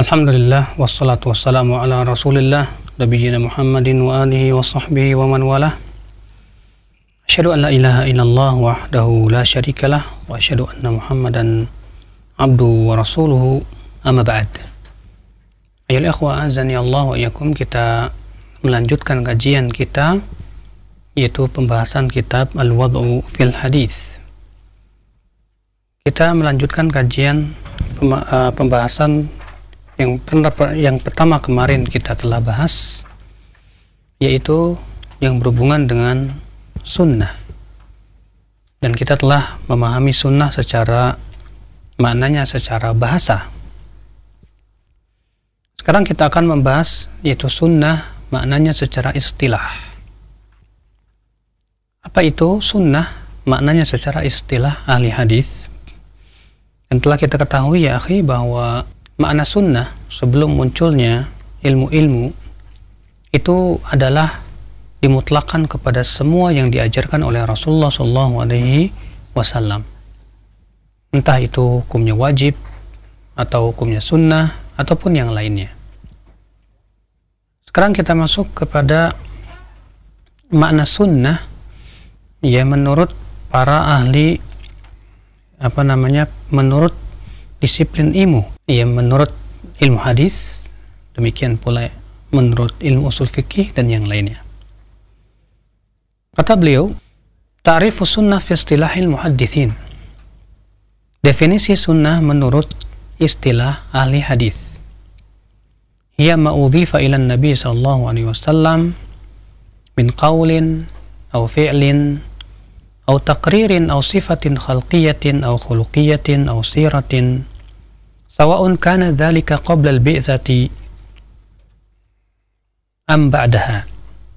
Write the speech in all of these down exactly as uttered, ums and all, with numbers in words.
Alhamdulillah wassalatu wassalamu ala Rasulillah nabiyyina Muhammadin wa alihi wa sahbihi wa man walah. Asyhadu an la ilaha illallah wahdahu la syarikalah wa asyhadu anna Muhammadan abduhu wa rasuluhu, amma ba'd. Ayyuhal ikhwah azani Allah wa iyyakum, kita melanjutkan kajian kita yaitu pembahasan kitab Al-Wad'u fil Hadits. Kita melanjutkan kajian pembahasan yang yang pertama kemarin kita telah bahas, yaitu yang berhubungan dengan sunnah, dan kita telah memahami sunnah secara maknanya secara bahasa. Sekarang kita akan membahas yaitu sunnah maknanya secara istilah. Apa itu sunnah maknanya secara istilah ahli hadis? Dan telah kita ketahui ya akhi bahwa makna sunnah sebelum munculnya ilmu-ilmu itu adalah dimutlakan kepada semua yang diajarkan oleh Rasulullah shallallahu alaihi wasallam. Entah itu hukumnya wajib atau hukumnya sunnah ataupun yang lainnya. Sekarang kita masuk kepada makna sunnah ya menurut para ahli apa namanya menurut disiplin ilmu, ya menurut ilmu hadis, demikian pula menurut ilmu usul fikih dan yang lainnya. Kata beliau, ta'rifus sunnah fi istilahil muhadditsin. Definisi sunnah menurut istilah ahli hadis. Hiya ma udhifa ila Nabi sallallahu alaihi wasallam min qawlin aw fi'lin aw taqririn aw sifatin khalqiyatin aw khuluqiyatin aw siratin sawa'un kana dhalika qabla al-bi'tsati am ba'daha,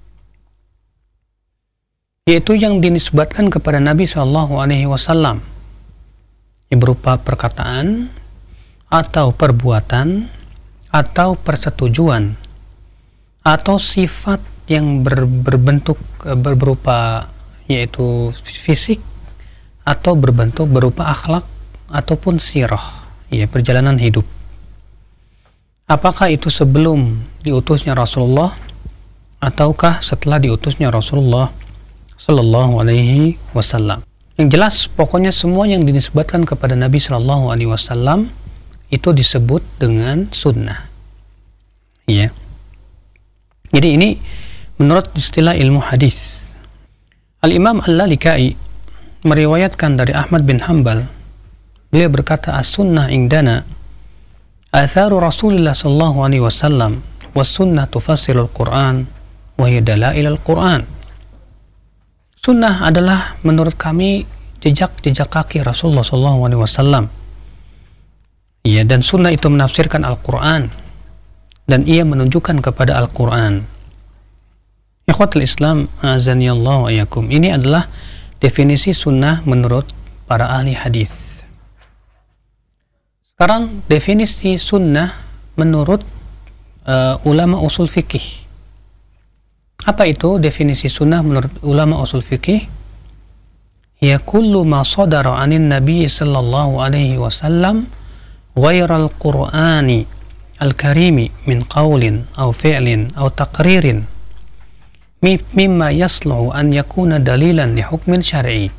yaitu yang dinisbatkan kepada Nabi sallallahu alaihi wasallam berupa perkataan atau perbuatan atau persetujuan atau sifat yang ber, berbentuk ber, berupa yaitu fisik atau berbentuk berupa akhlak ataupun sirah, ya perjalanan hidup. Apakah itu sebelum diutusnya Rasulullah ataukah setelah diutusnya Rasulullah sallallahu alaihi wasallam? Yang jelas pokoknya semua yang dinisbatkan kepada Nabi sallallahu alaihi wasallam itu disebut dengan sunnah. Ya. Jadi ini menurut istilah ilmu hadis. Al-Imam Al-Lalikai meriwayatkan dari Ahmad bin Hanbal, beliau berkata, as-sunnah indana atharu Rasulullah sallallahu alaihi wasallam was sunnah tufassirul Quran wa hiya dalailul Quran. Sunnah adalah menurut kami jejak-jejak kaki Rasulullah sallallahu alaihi wasallam. Ya, dan sunnah itu menafsirkan Al-Quran dan ia menunjukkan kepada Al-Quran. Ikhwatul Islam azanillahu wa iyyakum, ini adalah definisi sunnah menurut para ahli hadis. Sekarang definisi sunnah menurut uh, ulama usul fikih. Apa itu definisi sunnah menurut ulama usul fikih? Ya kullu ma sadara anin nabi sallallahu alaihi wasallam ghairal qur'ani al-karimi min qawlin aw fi'lin aw taqririn mimma yasluhu an yakuna dalilan li hukmin syar'i,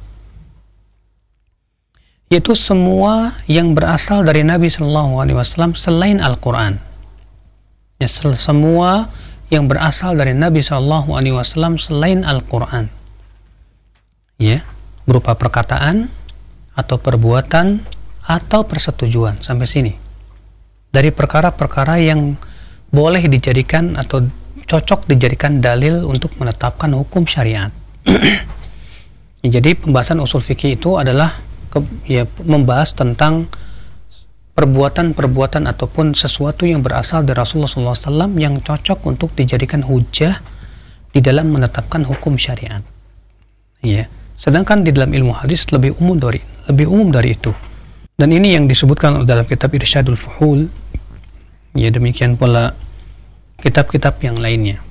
yaitu semua yang berasal dari Nabi sallallahu alaihi wasallam selain Al-Quran. Ya, semua yang berasal dari Nabi sallallahu alaihi wasallam selain Al-Quran, ya, berupa perkataan atau perbuatan atau persetujuan. Sampai sini dari perkara-perkara yang boleh dijadikan atau cocok dijadikan dalil untuk menetapkan hukum syariat. Jadi pembahasan usul fikih itu adalah ke, ya, membahas tentang perbuatan-perbuatan ataupun sesuatu yang berasal dari Rasulullah shallallahu alaihi wasallam yang cocok untuk dijadikan hujah di dalam menetapkan hukum syariat. Ya. Sedangkan di dalam ilmu hadis lebih umum dari lebih umum dari itu. Dan ini yang disebutkan dalam kitab Irsyadul Fuhul. Ya, demikian pula kitab-kitab yang lainnya.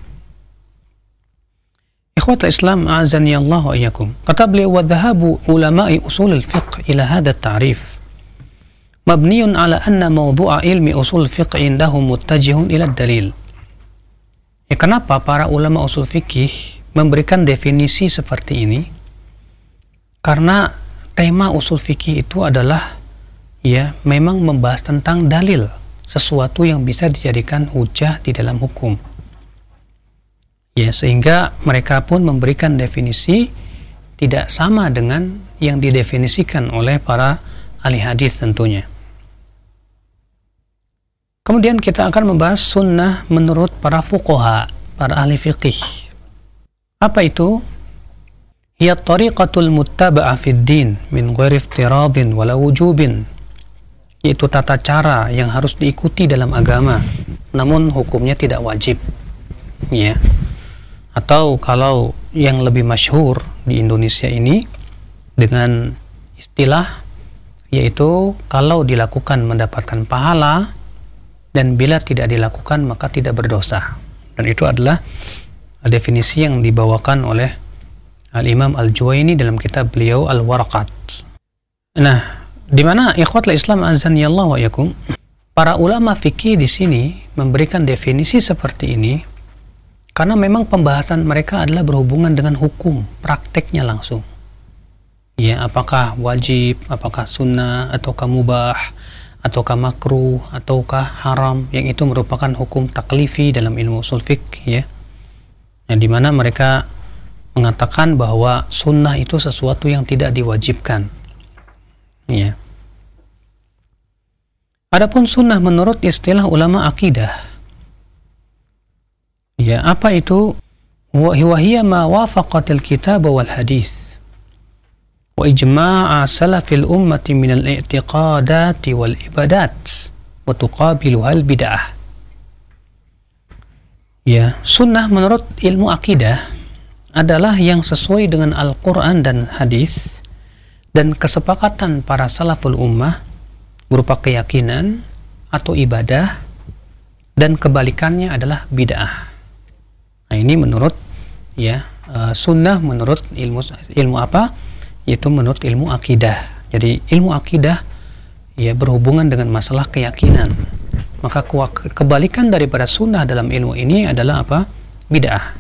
Ikhwatul Islam a'azani Allah wa iyyakum. Kata beliau, wa dhahabu ulama'i usul al-fiqh ila hadha at-ta'rif mabniun ala anna mawdu'a ilmi usul fiqh indahum muttajihun ila dalil. Ya, kenapa para ulama usul fikih memberikan definisi seperti ini? Karena tema usul fikih itu adalah ya memang membahas tentang dalil, sesuatu yang bisa dijadikan hujah di dalam hukum. Ya, sehingga mereka pun memberikan definisi tidak sama dengan yang didefinisikan oleh para ahli hadis tentunya. Kemudian kita akan membahas sunnah menurut para fuqaha, para ahli fiqih. Apa itu? Hiya tariqatul muttaba'ah fid din min ghairi iftiradin wala wujubin. Yaitu tata cara yang harus diikuti dalam agama, namun hukumnya tidak wajib. Ya. Atau kalau yang lebih masyhur di Indonesia ini dengan istilah yaitu kalau dilakukan mendapatkan pahala dan bila tidak dilakukan maka tidak berdosa. Dan itu adalah definisi yang dibawakan oleh Al-Imam Al-Juwaini dalam kitab beliau Al-Waraqat. Nah, di mana ikhwatul Islam azanillahu wa yakum, para ulama fikih di sini memberikan definisi seperti ini karena memang pembahasan mereka adalah berhubungan dengan hukum, prakteknya langsung. Ya, apakah wajib, apakah sunnah, ataukah mubah, ataukah makruh, ataukah haram, yang itu merupakan hukum taklifi dalam ilmu usul fiqh, ya. Nah, di mana mereka mengatakan bahwa sunnah itu sesuatu yang tidak diwajibkan. Ya. Adapun sunnah menurut istilah ulama akidah, ya, apa itu? Wa hiya ma wafaqatil kitab wal hadis wa ijma'a salafil ummati min al-i'tiqadati wal ibadat wa tuqabiluha al-bid'ah. Ya, sunnah menurut ilmu akidah adalah yang sesuai dengan Al-Quran dan hadis dan kesepakatan para salaful ummah berupa keyakinan atau ibadah, dan kebalikannya adalah bid'ah. Nah, ini menurut ya uh, sunnah menurut ilmu ilmu apa? Yaitu menurut ilmu akidah. Jadi ilmu akidah ya berhubungan dengan masalah keyakinan. Maka ke- kebalikan daripada sunnah dalam ilmu ini adalah apa? Bid'ah.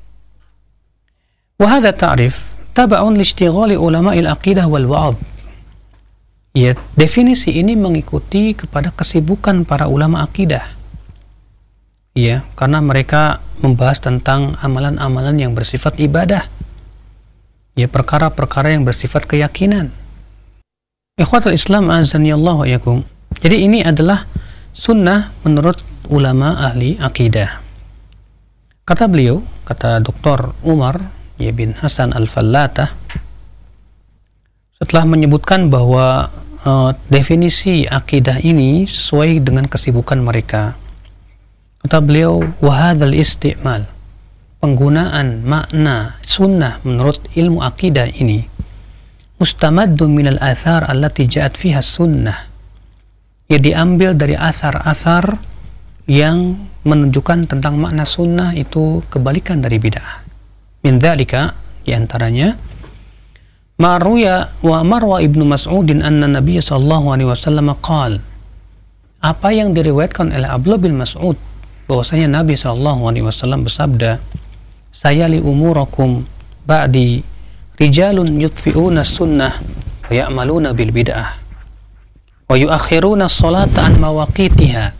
Wa hadha ta'rif taba'un li ishtighali ulama'il aqidah wal wa'ad. Ya, definisi ini mengikuti kepada kesibukan para ulama akidah. Ya, karena mereka membahas tentang amalan-amalan yang bersifat ibadah. Ya, perkara-perkara yang bersifat keyakinan. Ikhwatul Islam azanillahu wa yakum. Jadi ini adalah sunnah menurut ulama ahli akidah. Kata beliau, kata Doktor Umar ya bin Hasan Al-Fallatah, setelah menyebutkan bahwa uh, definisi akidah ini sesuai dengan kesibukan mereka, kata beliau, wahadhal isti'mal, penggunaan makna sunnah menurut ilmu akidah ini mustamaddu minal athar allati ja'at fiha sunnah, ya diambil dari athar-athar yang menunjukkan tentang makna sunnah itu kebalikan dari bid'ah. Min dzalika, diantaranya Marwiya wa Marwa ibnu Mas'udin anna Nabi sallallahu alaihi wasallam qala, apa yang diriwayatkan oleh Abdullah bin Mas'ud bahwasanya Nabi sallallahu alaihi wasallam bersabda, sayali umurakum ba'di rijalun yutfi'una sunnah wa ya'maluna bil bid'ah wa yuakhiruna as-salata an mawaqitiha.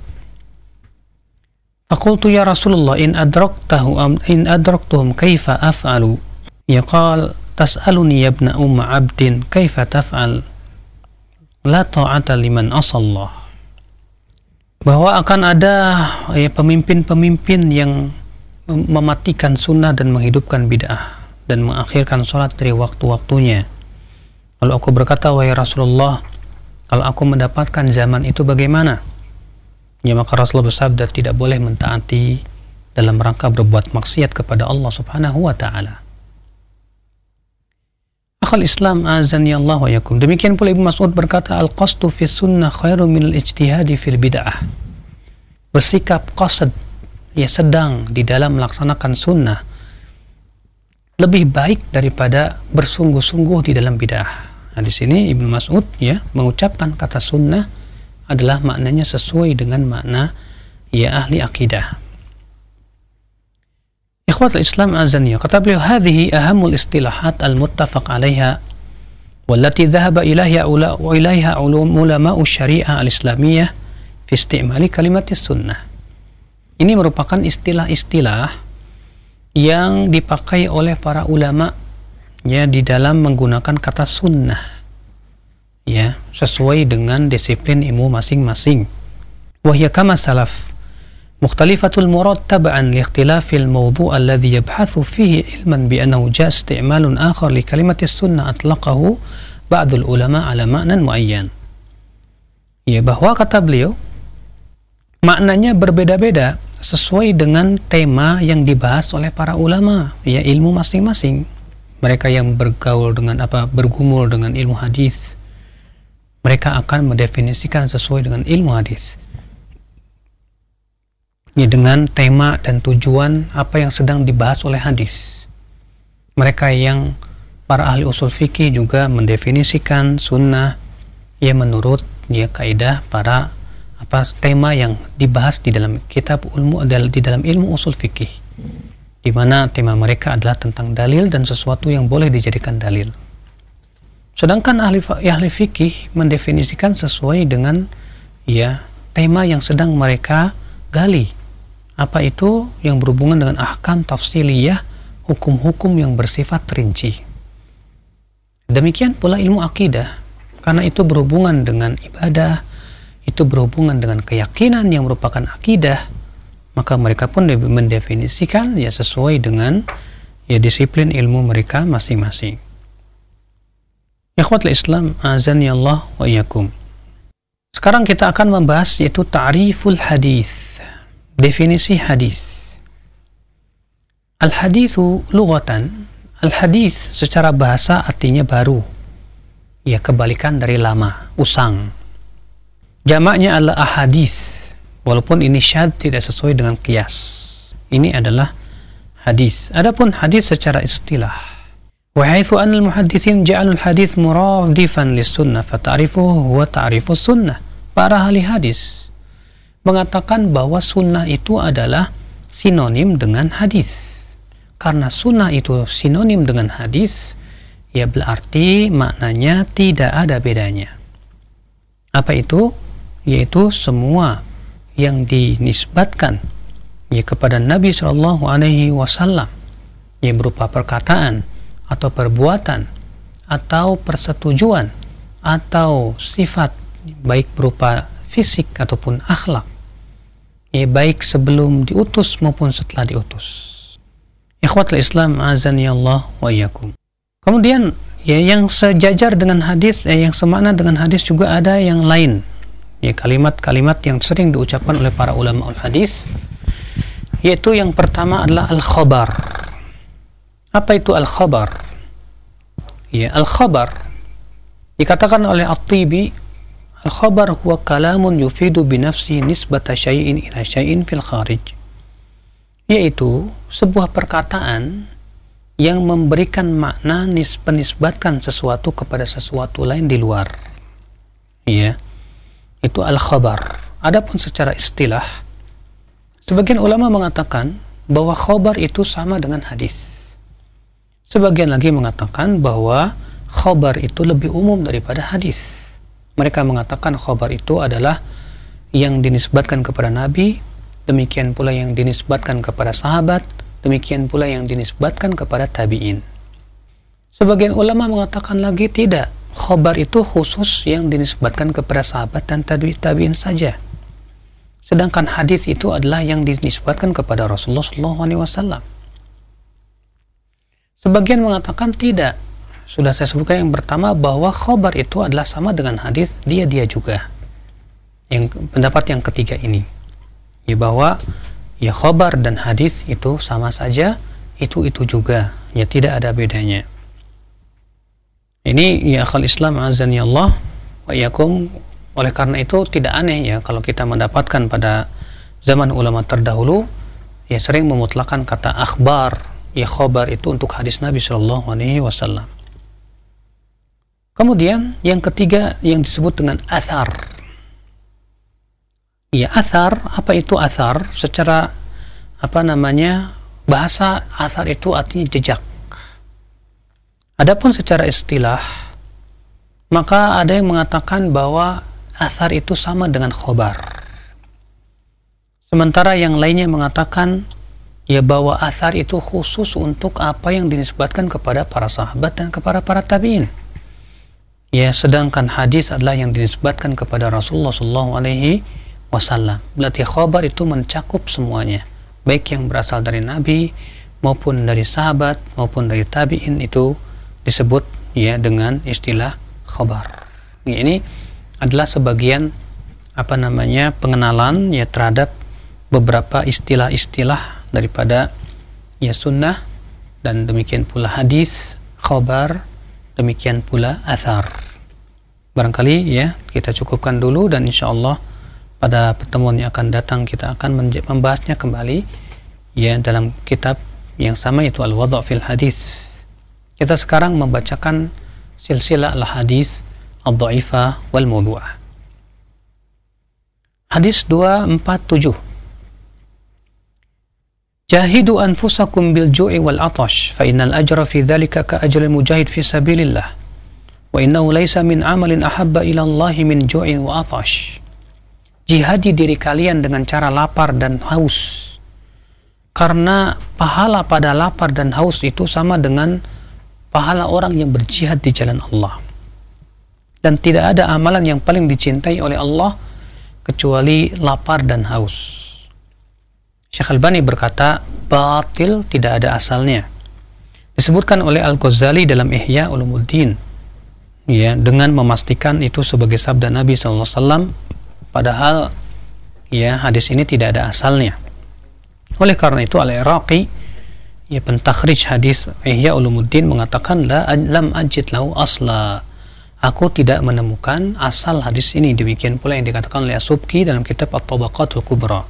Faqultu ya Rasulullah in adraktahu am in adraktuhum kaifa af'alu? Ya qala tas'aluni ya ibna umma 'abdin kaifa taf'al? La ta'ata liman asallah. Bahwa akan ada ya, pemimpin-pemimpin yang mematikan sunnah dan menghidupkan bid'ah dan mengakhirkan sholat dari waktu-waktunya. Lalu aku berkata, wahai Rasulullah, kalau aku mendapatkan zaman itu bagaimana? Ya, maka Rasulullah bersabda, tidak boleh mentaati dalam rangka berbuat maksiat kepada Allah subhanahu wa ta'ala. Akhal Islam azani Allah wa yakum. Demikian pula Ibnu Mas'ud berkata, al-qasdu fi sunnah khairu minal ijtihadi fil bid'ah. Bersikap qasad, ya sedang di dalam melaksanakan sunnah, lebih baik daripada bersungguh-sungguh di dalam bid'ah. Nah, di sini Ibnu Mas'ud ya mengucapkan kata sunnah adalah maknanya sesuai dengan makna ya ahli akidah. Ikhwatul Islam azani, kata beliau, hadhihi ahamul istilahat al-muttafaq 'alaiha wallati dhahaba ilaiha ula wa ilaiha ulama syariah al-islamiyah fi istimali kalimat sunnah. Ini merupakan istilah-istilah yang dipakai oleh para ulama ya di dalam menggunakan kata sunnah ya sesuai dengan disiplin ilmu masing-masing. Wa hiya kama salaf mukhtalifatul murad tab'an li ikhtilafil mawdu' alladhi yabhathu fihi ilman bi annahu jaa isti'malun akhar li kalimatis sunnah atlaqahu ba'dul ulama ala ma'nan muayyan. Ya, bahwa kata beliau maknanya berbeda-beda sesuai dengan tema yang dibahas oleh para ulama ya ilmu masing-masing. Mereka yang bergaul dengan apa bergumul dengan ilmu hadis, mereka akan mendefinisikan sesuai dengan ilmu hadis ya, dengan tema dan tujuan apa yang sedang dibahas oleh hadis. Mereka yang para ahli usul fikih juga mendefinisikan sunnah ya menurut ya kaidah para apa tema yang dibahas di dalam kitab ilmu di dalam ilmu usul fikih, di mana tema mereka adalah tentang dalil dan sesuatu yang boleh dijadikan dalil. Sedangkan ahli ahli fikih mendefinisikan sesuai dengan ya tema yang sedang mereka gali. Apa itu? Yang berhubungan dengan ahkam tafsiliyah, hukum-hukum yang bersifat rinci. Demikian pula ilmu akidah, karena itu berhubungan dengan ibadah, itu berhubungan dengan keyakinan yang merupakan akidah, maka mereka pun mendefinisikan ya sesuai dengan ya disiplin ilmu mereka masing-masing. Ikhwatul Islam azani Allah wa iyyakum. Sekarang kita akan membahas yaitu ta'riful hadis. Definisi hadis. Al-haditsu lughatan, al-hadis secara bahasa artinya baru. Ya, kebalikan dari lama, usang. Jamaknya adalah ahadis. Walaupun ini syadz tidak sesuai dengan qiyas. Ini adalah hadis. Adapun hadis secara istilah. Wa haitsu anna al-muhadditsin ja'alul hadis muradifan lis-sunnah fa ta'rifuhu huwa ta'rifus sunnah. Para ahli hadis mengatakan bahwa sunnah itu adalah sinonim dengan hadis. Karena sunnah itu sinonim dengan hadis, ya berarti maknanya tidak ada bedanya. Apa itu? Yaitu semua yang dinisbatkan ya kepada Nabi Shallallahu Alaihi Wasallam, yang berupa perkataan atau perbuatan atau persetujuan atau sifat baik berupa fisik ataupun akhlak, ya baik sebelum diutus maupun setelah diutus. Ikhwatul Islam azani Allah wa iyyakum. Kemudian ya yang sejajar dengan hadis, ya, yang semakna dengan hadis juga ada yang lain. Ya kalimat-kalimat yang sering diucapkan oleh para ulama al-hadis, yaitu yang pertama adalah al-khabar. Apa itu al-khabar? Ya, al-khabar dikatakan oleh At-Tibi, al-khabar huwa kalamun yufidu binafsi nisbata syai'in ila syai'in fil kharij. Yaitu sebuah perkataan yang memberikan makna nis penisbatkan sesuatu kepada sesuatu lain di luar. Ya. Itu al-khabar. Adapun secara istilah, sebagian ulama mengatakan bahwa khabar itu sama dengan hadis. Sebagian lagi mengatakan bahwa khabar itu lebih umum daripada hadis. Mereka mengatakan khabar itu adalah yang dinisbatkan kepada Nabi, demikian pula yang dinisbatkan kepada sahabat, demikian pula yang dinisbatkan kepada tabi'in. Sebagian ulama mengatakan lagi tidak, khabar itu khusus yang dinisbatkan kepada sahabat dan tabi'in saja. Sedangkan hadis itu adalah yang dinisbatkan kepada Rasulullah shallallahu alaihi wasallam. Sebagian mengatakan tidak. Sudah saya sebutkan yang pertama bahwa khabar itu adalah sama dengan hadis, dia-dia juga. Yang pendapat yang ketiga ini, ya bahwa ya khabar dan hadis itu sama saja, itu-itu juga, ya tidak ada bedanya. Ini ya akhal Islam azani Allah wa iyyakum. Oleh karena itu tidak aneh ya kalau kita mendapatkan pada zaman ulama terdahulu ya sering memutlakan kata akhbar, ya khabar itu untuk hadis Nabi Shallallahu Alaihi Wasallam. Kemudian yang ketiga yang disebut dengan athar. Ya, athar, apa itu athar? Secara apa namanya bahasa, athar itu artinya jejak. Adapun secara istilah, maka ada yang mengatakan bahwa athar itu sama dengan khobar. Sementara yang lainnya mengatakan ya bahwa athar itu khusus untuk apa yang dinisbatkan kepada para sahabat dan kepada para tabi'in. Ya, sedangkan hadis adalah yang dinisbatkan kepada Rasulullah shallallahu alaihi wasallam. Berarti khabar itu mencakup semuanya, baik yang berasal dari Nabi maupun dari sahabat maupun dari tabi'in, itu disebut ya dengan istilah khabar. Ya, ini adalah sebagian apa namanya pengenalan ya terhadap beberapa istilah-istilah daripada ya sunnah, dan demikian pula hadis, khabar, demikian pula athar. Barangkali ya kita cukupkan dulu, dan insyaallah pada pertemuan yang akan datang kita akan membahasnya kembali ya dalam kitab yang sama, yaitu Al-Wadha' fil Hadis. Kita sekarang membacakan silsilah al-hadis ad-dha'ifah wal mawdu'ah. Hadis dua empat tujuh. Jahidu anfusakum bil ju'i wal atash fa innal ajra fi dhalika ka ajril mujahid fi sabilillah wa innahu laysa min amalin ahabba ila Allah min ju'in wa atash. Jihadi diri kalian dengan cara lapar dan haus, karena pahala pada lapar dan haus itu sama dengan pahala orang yang berjihad di jalan Allah, dan tidak ada amalan yang paling dicintai oleh Allah kecuali lapar dan haus. Syekh Albani berkata, batil, tidak ada asalnya. Disebutkan oleh Al-Ghazali dalam Ihya Ulumuddin ya, dengan memastikan itu sebagai sabda Nabi sallallahu alaihi wasallam, padahal ya hadis ini tidak ada asalnya. Oleh karena itu Al-Iraqi ya pentakhrij hadis Ihya Ulumuddin mengatakan, la lam ajid lahu asla, aku tidak menemukan asal hadis ini. Demikian pula yang dikatakan oleh As-Subki dalam kitab At-Tabaqatul Kubra.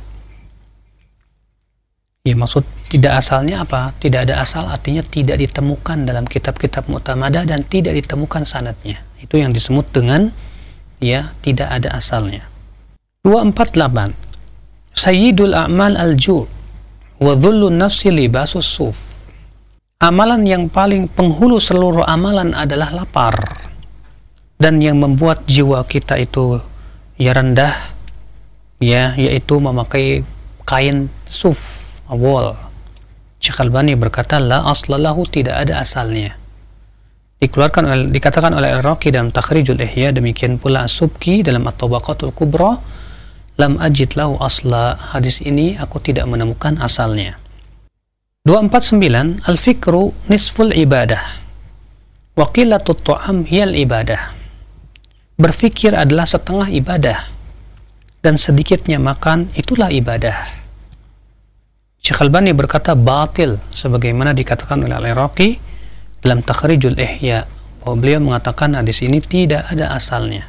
Ya, maksud tidak asalnya apa? Tidak ada asal artinya tidak ditemukan dalam kitab-kitab mu'tamadah dan tidak ditemukan sanadnya. Itu yang disebut dengan ya tidak ada asalnya. dua empat delapan. Sayyidul a'mal al-ju' wa dhullun nafsi libasus suf. Amalan yang paling penghulu seluruh amalan adalah lapar, dan yang membuat jiwa kita itu ya rendah ya yaitu memakai kain suf, awal. Syekh Albani berkata, la aslalahu, tidak ada asalnya. Dikeluarkan oleh, dikatakan oleh Al-Iraqi dalam Takhrijul Ihya, demikian pula As-Subki dalam At-Tabaqatul Kubra, lam ajid lahu asla, hadis ini aku tidak menemukan asalnya. dua empat sembilan. Al-fikru nisful ibadah wa qilatut ta'am hiyal ibadah. Berfikir adalah setengah ibadah, dan sedikitnya makan itulah ibadah. Syekh Albani berkata batil, sebagaimana dikatakan oleh Al-Iraqi dalam Takhrijul Ihya, bahwa beliau mengatakan hadis ini tidak ada asalnya.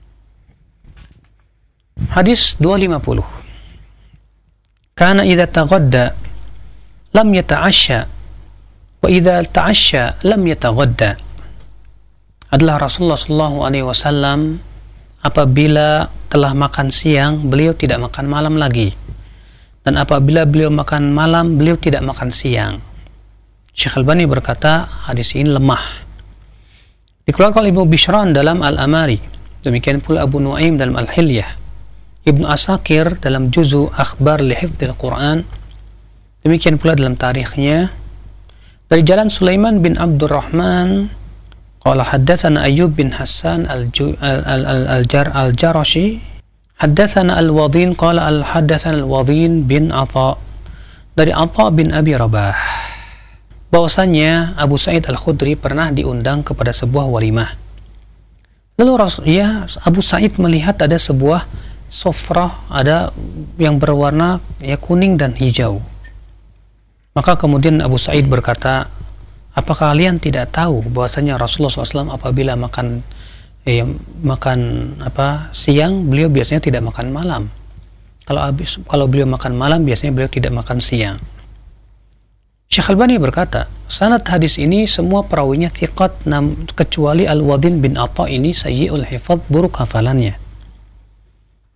Hadis dua lima nol. Kana idza taghadda lam yata'asha wa idza ta'asha lam yataghadda. Adalah Rasulullah sallallahu alaihi wasallam apabila telah makan siang, beliau tidak makan malam lagi, dan apabila beliau makan malam, beliau tidak makan siang. Syekh Albani berkata hadis ini lemah. Dikeluarkan oleh Ibnu Bishran dalam Al-Amari, demikian pula Abu Nuaim dalam Al-Hilyah, Ibnu Asakir dalam Juzu Akhbar li Hifdzil Quran, demikian pula dalam tarikhnya dari jalan Sulaiman bin Abdurrahman qala haddatsana Ayyub bin Hassan al-Jarashi haddatsana Al-Wadhin qala al-haddatsana Al-Wadhin bin Atha dari Atha bin Abi Rabah, bahwasanya Abu Sa'id Al-Khudri pernah diundang kepada sebuah walimah. Lalu ya Abu Sa'id melihat ada sebuah sofrah, ada yang berwarna ya kuning dan hijau. Maka kemudian Abu Sa'id berkata, apakah kalian tidak tahu bahwasanya Rasulullah shallallahu alaihi wasallam apabila makan eh, makan apa siang, beliau biasanya tidak makan malam. Kalau habis kalau beliau makan malam, biasanya beliau tidak makan siang. Syekh Albani berkata, sanad hadis ini semua perawinya thiqat, kecuali Al-Wadhin bin Atha ini sayyi'ul hifadz, buruk hafalannya.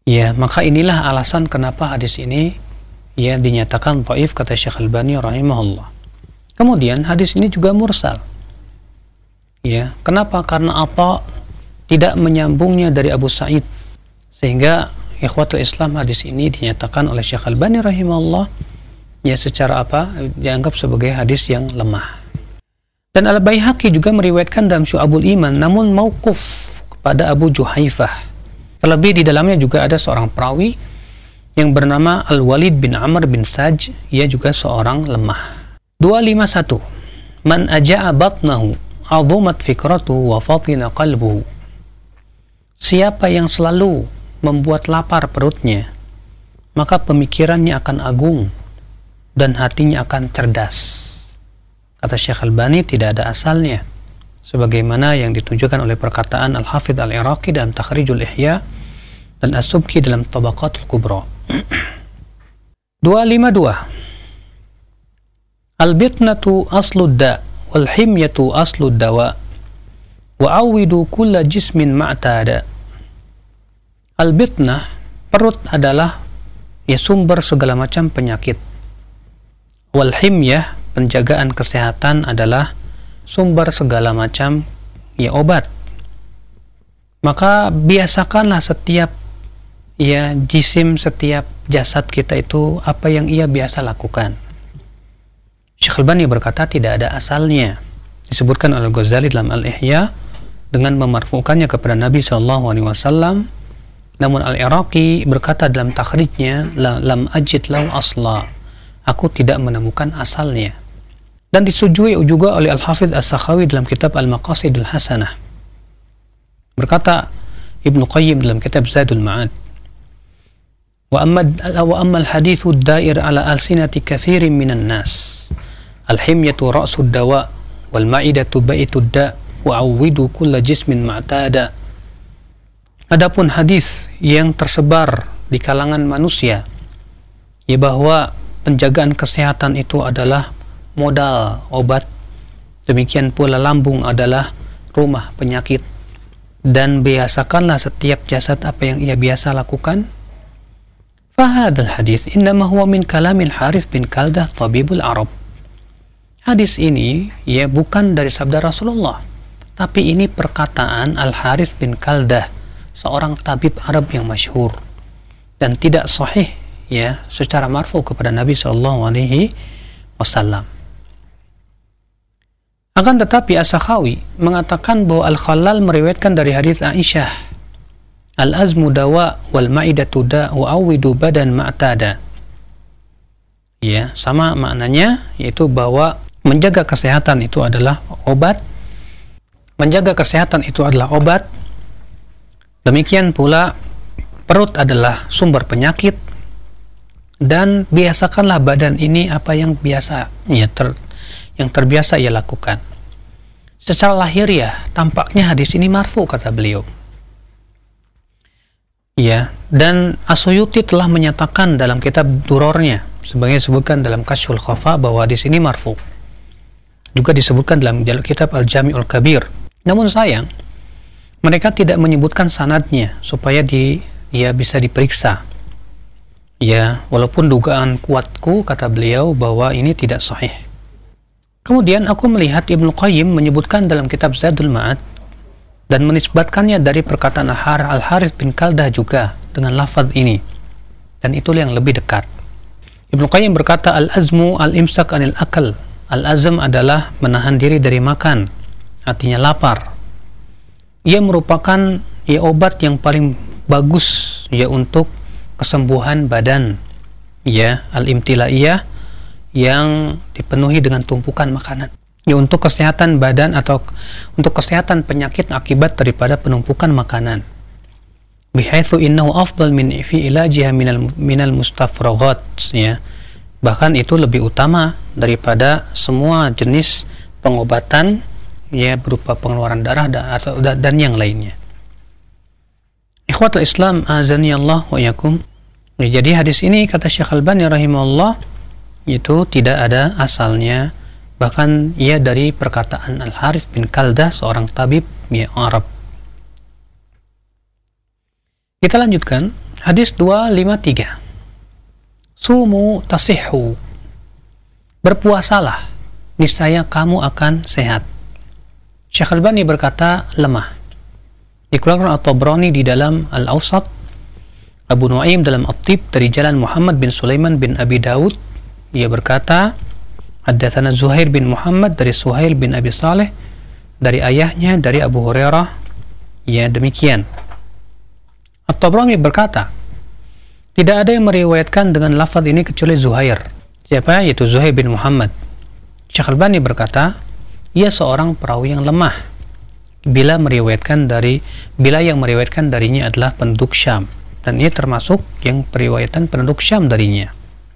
Ya, maka inilah alasan kenapa hadis ini ya dinyatakan dhaif kata Syekh Albani rahimahullah. Kemudian hadis ini juga mursal. Ya, kenapa? Karena apa? Tidak menyambungnya dari Abu Sa'id, sehingga ikhwatul Islam hadis ini dinyatakan oleh Syekh Albani rahimahullah ya secara apa? Dianggap sebagai hadis yang lemah. Dan Al-Baihaqi juga meriwayatkan dalam Syu'abul Iman namun mauquf kepada Abu Juhaifah. Terlebih di dalamnya juga ada seorang perawi yang bernama Al-Walid bin Amr bin Saj, ia juga seorang lemah. dua lima satu Man aja'a batnahu azumat fikratuhu wa fatina qalbuhu. Siapa yang selalu membuat lapar perutnya, maka pemikirannya akan agung dan hatinya akan cerdas. Kata Syekh Albani, tidak ada asalnya, sebagaimana yang ditunjukkan oleh perkataan Al-Hafidh Al-Iraqi dalam Takhrijul Ihya dan As-Subki dalam Tabaqatul Kubra. dua lima dua Al-bitnatu aslud da wal himyatu aslud dawa wa awidu kulla jismin ma'tada. Al-bitnah, perut adalah ya sumber segala macam penyakit. Wal himyah, penjagaan kesehatan adalah sumber segala macam ya obat. Maka biasakanlah setiap ya jisim, setiap jasad kita itu apa yang ia biasa lakukan. Syekh Albani berkata tidak ada asalnya. Disebutkan oleh Ghazali dalam Al-Ihya dengan memarfukannya kepada Nabi shallallahu alaihi wasallam. Namun Al-Iraqi berkata dalam takhrijnya, lam ajid lau asla, aku tidak menemukan asalnya. Dan disetujui juga oleh Al-Hafidh As-Sakhawi dalam kitab Al-Maqasidul Hasanah. Berkata Ibnu Qayyim dalam kitab Zadul Ma'ad, wa amma wa amma al-hadithu ad-da'ir ala alsinati katsirin minan nas, al-himyatu ra'sud dawa wal ma'idatu baitud da' wa awwidu kulla jismin ma'tada. Adapun hadis yang tersebar di kalangan manusia ya bahwa penjagaan kesehatan itu adalah modal obat, demikian pula lambung adalah rumah penyakit, dan biasakanlah setiap jasad apa yang ia biasa lakukan. Fahadal hadis innama huwa min kalamil Harith bin Kaldah tabibul Arab. Hadis ini ya bukan dari sabda Rasulullah, tapi ini perkataan Al-Harith bin Kaldah, seorang tabib Arab yang masyhur, dan tidak sahih ya secara marfu kepada Nabi sallallahu alaihi wasallam. Akan tetapi As-Sakhawi mengatakan bahwa Al-Khalal meriwayatkan dari hadis Aisyah, al-azmu dawa wal ma'idatu da wa awidu badan ma'tada. Ya, sama maknanya, yaitu bahwa menjaga kesehatan itu adalah obat. Menjaga kesehatan itu adalah obat. Demikian pula perut adalah sumber penyakit, dan biasakanlah badan ini apa yang biasa ya ter, yang terbiasa ia lakukan. Secara lahiriah tampaknya hadis ini marfu kata beliau. Ya, dan As-Suyuti telah menyatakan dalam kitab Durornya, sebagai disebutkan dalam Kashful Khafa, bahwa hadis ini marfu. Juga disebutkan dalam kitab Al-Jami'ul Kabir. Namun sayang, mereka tidak menyebutkan sanadnya supaya di, dia bisa diperiksa. Ya, walaupun dugaan kuatku kata beliau bahwa ini tidak sahih. Kemudian aku melihat Ibnu Qayyim menyebutkan dalam kitab Zadul Ma'ad dan menisbatkannya dari perkataan Al-Harith bin Kaldah juga dengan lafaz ini, dan itu yang lebih dekat. Ibnu Qayyim berkata, al-azmu al-imsak anil akal. Al-azm adalah menahan diri dari makan, artinya lapar. Ia merupakan ya obat yang paling bagus ya untuk kesembuhan badan, ya al-imtilaiyah, yang dipenuhi dengan tumpukan makanan, ya untuk kesehatan badan atau untuk kesehatan penyakit akibat daripada penumpukan makanan. Bihaitsu innahu afdal min fi ilajiha minal minal mustafraghat, ya bahkan itu lebih utama daripada semua jenis pengobatan ya berupa pengeluaran darah dan, atau, dan yang lainnya. Ikhwatul Islam azani Allah wa yakum. Jadi hadis ini kata Syekh Albani rahimahullah itu tidak ada asalnya, bahkan ia dari perkataan Al-Harith bin Kaldah, seorang tabib ya Arab. Kita lanjutkan Hadis dua lima tiga. Sumu tasihhu. Berpuasalah, niscaya kamu akan sehat. Syekh Al-Albani berkata lemah. Dikeluarkan At-Tabrani di dalam Al-Awsat, Abu Nuaim dalam At-Tib dari jalan Muhammad bin Sulaiman bin Abi Daud. Ia berkata, haddatsana Zuhair bin Muhammad dari Suhail bin Abi Saleh dari ayahnya dari Abu Hurairah. Ya, demikian. At-Tabrani berkata, tidak ada yang meriwayatkan dengan lafaz ini kecuali Zuhair. Siapa? Yaitu Zuhair bin Muhammad. Syekh Al-Albani berkata, ia seorang perawi yang lemah bila meriwayatkan dari bila yang meriwayatkan darinya adalah penduduk Syam, dan ia termasuk yang periwayatan penduduk Syam darinya.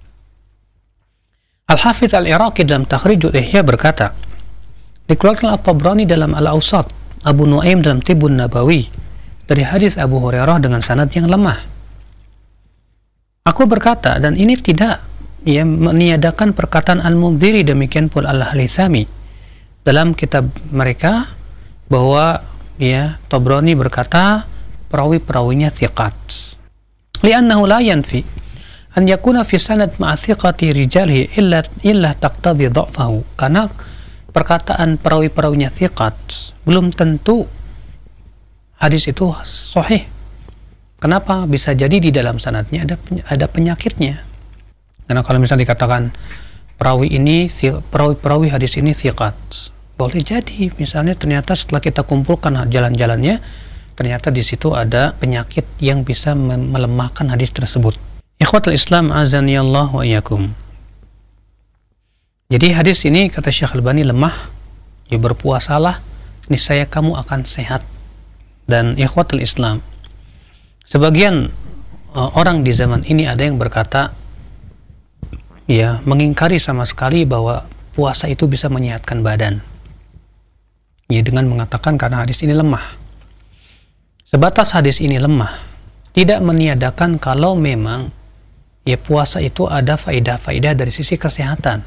Al-Hafidz Al-Iraqi dalam Takhrijul Ihya berkata, dikeluarkan At-Tabrani dalam Al-Awsat, Abu Nuaim dalam Tibun Nabawi dari hadis Abu Hurairah dengan sanad yang lemah. Aku berkata, dan ini tidak ya, meniadakan perkataan Al-Mundhiri, demikian pula Al-Haythami dalam kitab mereka, bahwa ya Tabrani berkata perawi-perawinya thiqat. Li'annahu la yanfi an yakuna fi sanad ma'a thiqati rijalihi illa illa taqtadi dha'fahu. Karena perkataan perawi-perawinya thiqat belum tentu hadis itu sahih. Kenapa? Bisa jadi di dalam sanadnya ada ada penyakitnya. Karena kalau misalnya dikatakan perawi ini perawi-perawi hadis ini thiqat, boleh jadi misalnya ternyata setelah kita kumpulkan jalan-jalannya, ternyata di situ ada penyakit yang bisa melemahkan hadis tersebut. Ikhwatul Islam azani Allah wa iyyakum. Jadi hadis ini kata Syekh Al-Albani lemah. Ya, berpuasalah, niscaya kamu akan sehat. Dan ikhwatul Islam, sebagian uh, orang di zaman ini ada yang berkata, ya, mengingkari sama sekali bahwa puasa itu bisa menyehatkan badan. Ya, dengan mengatakan karena hadis ini lemah. Sebatas hadis ini lemah, tidak meniadakan kalau memang ya puasa itu ada faidah-faidah dari sisi kesehatan.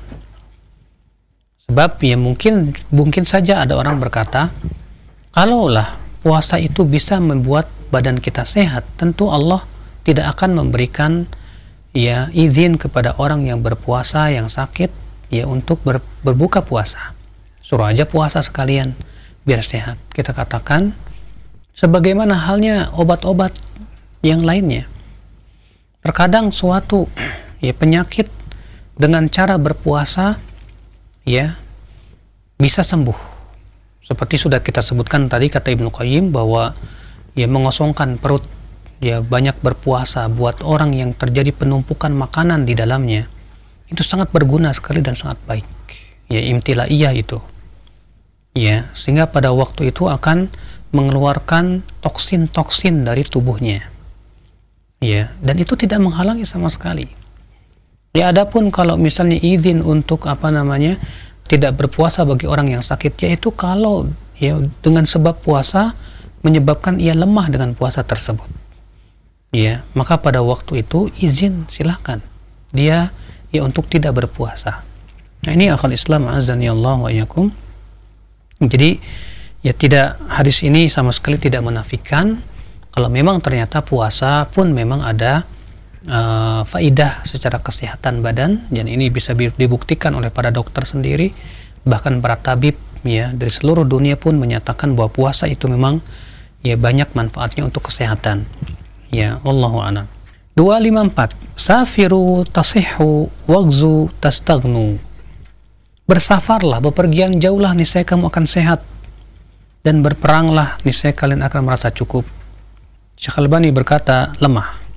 Sebab ya mungkin mungkin saja ada orang berkata, kalaulah puasa itu bisa membuat badan kita sehat, tentu Allah tidak akan memberikan ya izin kepada orang yang berpuasa yang sakit ya untuk ber, berbuka puasa. Suruh aja puasa sekalian biar sehat. Kita katakan sebagaimana halnya obat-obat yang lainnya. Terkadang suatu ya penyakit dengan cara berpuasa ya bisa sembuh. Seperti sudah kita sebutkan tadi kata Ibnu Qayyim bahwa ya mengosongkan perut, ya banyak berpuasa buat orang yang terjadi penumpukan makanan di dalamnya, itu sangat berguna sekali dan sangat baik. Ya imtilaiyah itu. Ya, sehingga pada waktu itu akan mengeluarkan toksin-toksin dari tubuhnya. Ya, dan itu tidak menghalangi sama sekali. Ya, adapun kalau misalnya izin untuk apa namanya tidak berpuasa bagi orang yang sakit, yaitu kalau ya dengan sebab puasa menyebabkan ia lemah dengan puasa tersebut, ya maka pada waktu itu izin silakan dia ya untuk tidak berpuasa. Nah ini akhal Islam azani Allah wa iyyakum. Jadi ya tidak, hadis ini sama sekali tidak menafikan kalau memang ternyata puasa pun memang ada Uh, faidah secara kesehatan badan, dan ini bisa dibuktikan oleh para dokter sendiri, bahkan para tabib ya dari seluruh dunia pun menyatakan bahwa puasa itu memang ya banyak manfaatnya untuk kesehatan. Ya, wallahu a'lam. dua lima empat. Safiru tasihhu wagzu tastaghnu. Bersafarlah, bepergian jauhlah, niscaya kamu akan sehat, dan berperanglah, niscaya kalian akan merasa cukup. Syekh Al-Albani berkata lemah.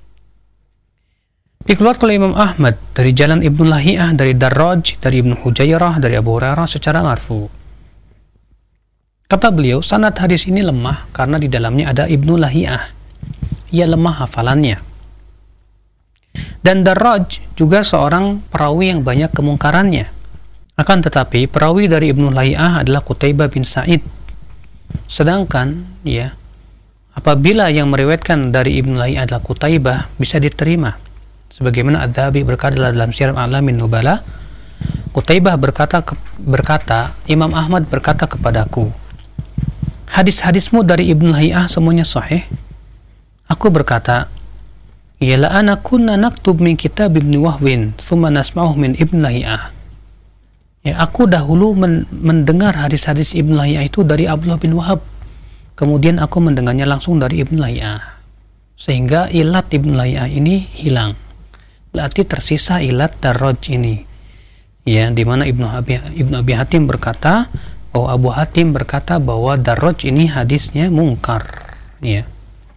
Dikeluarkan oleh Imam Ahmad dari jalan Ibnu Lahiyah, dari Darraj, dari Ibnu Hujairah, dari Abu Hurairah secara marfu. Kata beliau, sanad hadis ini lemah karena di dalamnya ada Ibnu Lahiyah. Ia lemah hafalannya. Dan Darraj juga seorang perawi yang banyak kemungkarannya. Akan tetapi perawi dari Ibnu Lahiyah adalah Qutaibah bin Sa'id. Sedangkan ya apabila yang meriwayatkan dari Ibnu Lahiyah adalah Qutaibah, bisa diterima. Sebagaimana Adz-Dzahabi berkata dalam Syiar A'lamin Nubala, Qutaibah berkata berkata Imam Ahmad berkata kepadaku, hadis-hadismu dari Ibnu Lahiyah semuanya sahih. Aku berkata, Ya la ana kunna naktub min kitab Ibn Wahwin thumma nasma'uhu min Ibn Lahiyah. Ya, aku dahulu men- mendengar hadis-hadis Ibn Lahiyah itu dari Abdullah bin Wahab. Kemudian aku mendengarnya langsung dari Ibn Lahiyah. Sehingga ilat Ibn Lahiyah ini hilang. Berarti tersisa ilat Darraj ini. Ya, di mana Ibnu Abi, Ibnu Abi Hatim berkata bahwa Abu Hatim berkata bahwa Darraj ini hadisnya mungkar. Ya.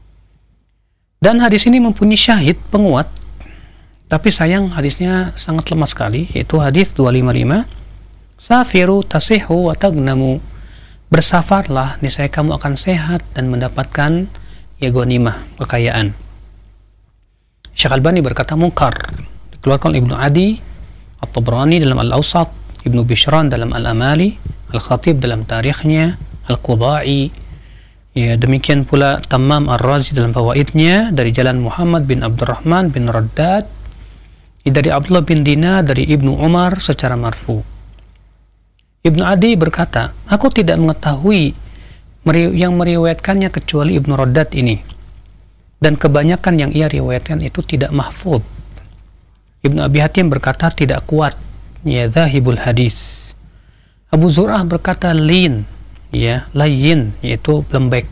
Dan hadis ini mempunyai syahid penguat. Tapi sayang hadisnya sangat lemah sekali, yaitu hadis dua ratus lima puluh lima. Safiru tasihu wa tagnamu. Bersafarlah, niscaya kamu akan sehat dan mendapatkan ya ghanimah, kekayaan. Syekh Albani berkata mungkar. Dikeluarkan Ibnu Adi, At-Tabrani dalam Al-Awsat, Ibnu Bishran dalam Al-Amali, Al-Khatib dalam tarikhnya, Al-Qudai. Ya, demikian pula Tamam Ar-Razi dalam fawaidnya dari jalan Muhammad bin Abdurrahman bin Raddad dari Abdullah bin Dinar dari Ibnu Umar secara marfu. Ibnu Adi berkata, aku tidak mengetahui yang meriwayatkannya kecuali Ibnu Raddad ini, dan kebanyakan yang ia riwayatkan itu tidak mahfuz. Ibnu Abi Hatim berkata tidak kuat, ya dhahibul hadis. Abu Zur'ah berkata lin, ya layin, yaitu lembek.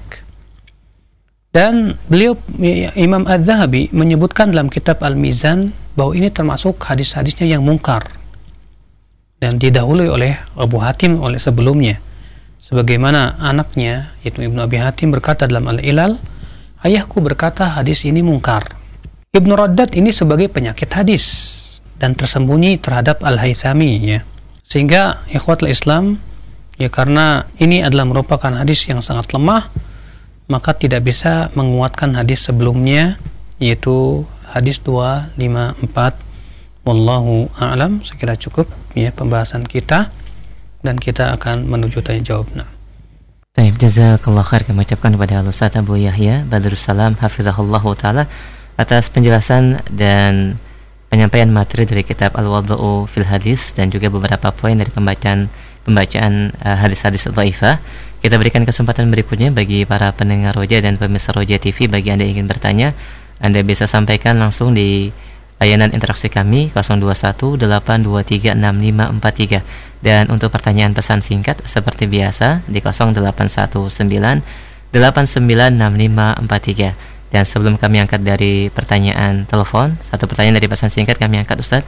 Dan beliau Imam Az-Zahabi menyebutkan dalam kitab Al-Mizan bahwa ini termasuk hadis-hadisnya yang mungkar dan didahului oleh Abu Hatim oleh sebelumnya, sebagaimana anaknya yaitu Ibnu Abi Hatim berkata dalam Al-Ilal, ayahku berkata hadis ini mungkar. Ibnu Raddad ini sebagai penyakit hadis dan tersembunyi terhadap Al-Haythami, ya. Sehingga ikhwatul Islam, ya karena ini adalah merupakan hadis yang sangat lemah, maka tidak bisa menguatkan hadis sebelumnya, yaitu hadis dua ratus lima puluh empat. Wallahu a'lam. Sekira cukup ya pembahasan kita, dan kita akan menuju tanya jawab. Nah. Baik, jazakallah khair kami ucapkan kepada Al-Ustaz Abu Yahya Badrussalam hafizahullahu taala atas penjelasan dan penyampaian materi dari kitab Al-Wadhu'u fil Hadis dan juga beberapa poin dari pembacaan pembacaan uh, hadis-hadis dhaifah. Kita berikan kesempatan berikutnya bagi para pendengar Roja dan pemirsa Roja T V. Bagi Anda yang ingin bertanya, Anda bisa sampaikan langsung di layanan interaksi kami nol dua satu delapan dua tiga enam lima empat tiga, dan untuk pertanyaan pesan singkat seperti biasa di nol delapan satu sembilan delapan sembilan enam lima empat tiga. Dan sebelum kami angkat dari pertanyaan telepon, satu pertanyaan dari pesan singkat kami angkat, Ustaz,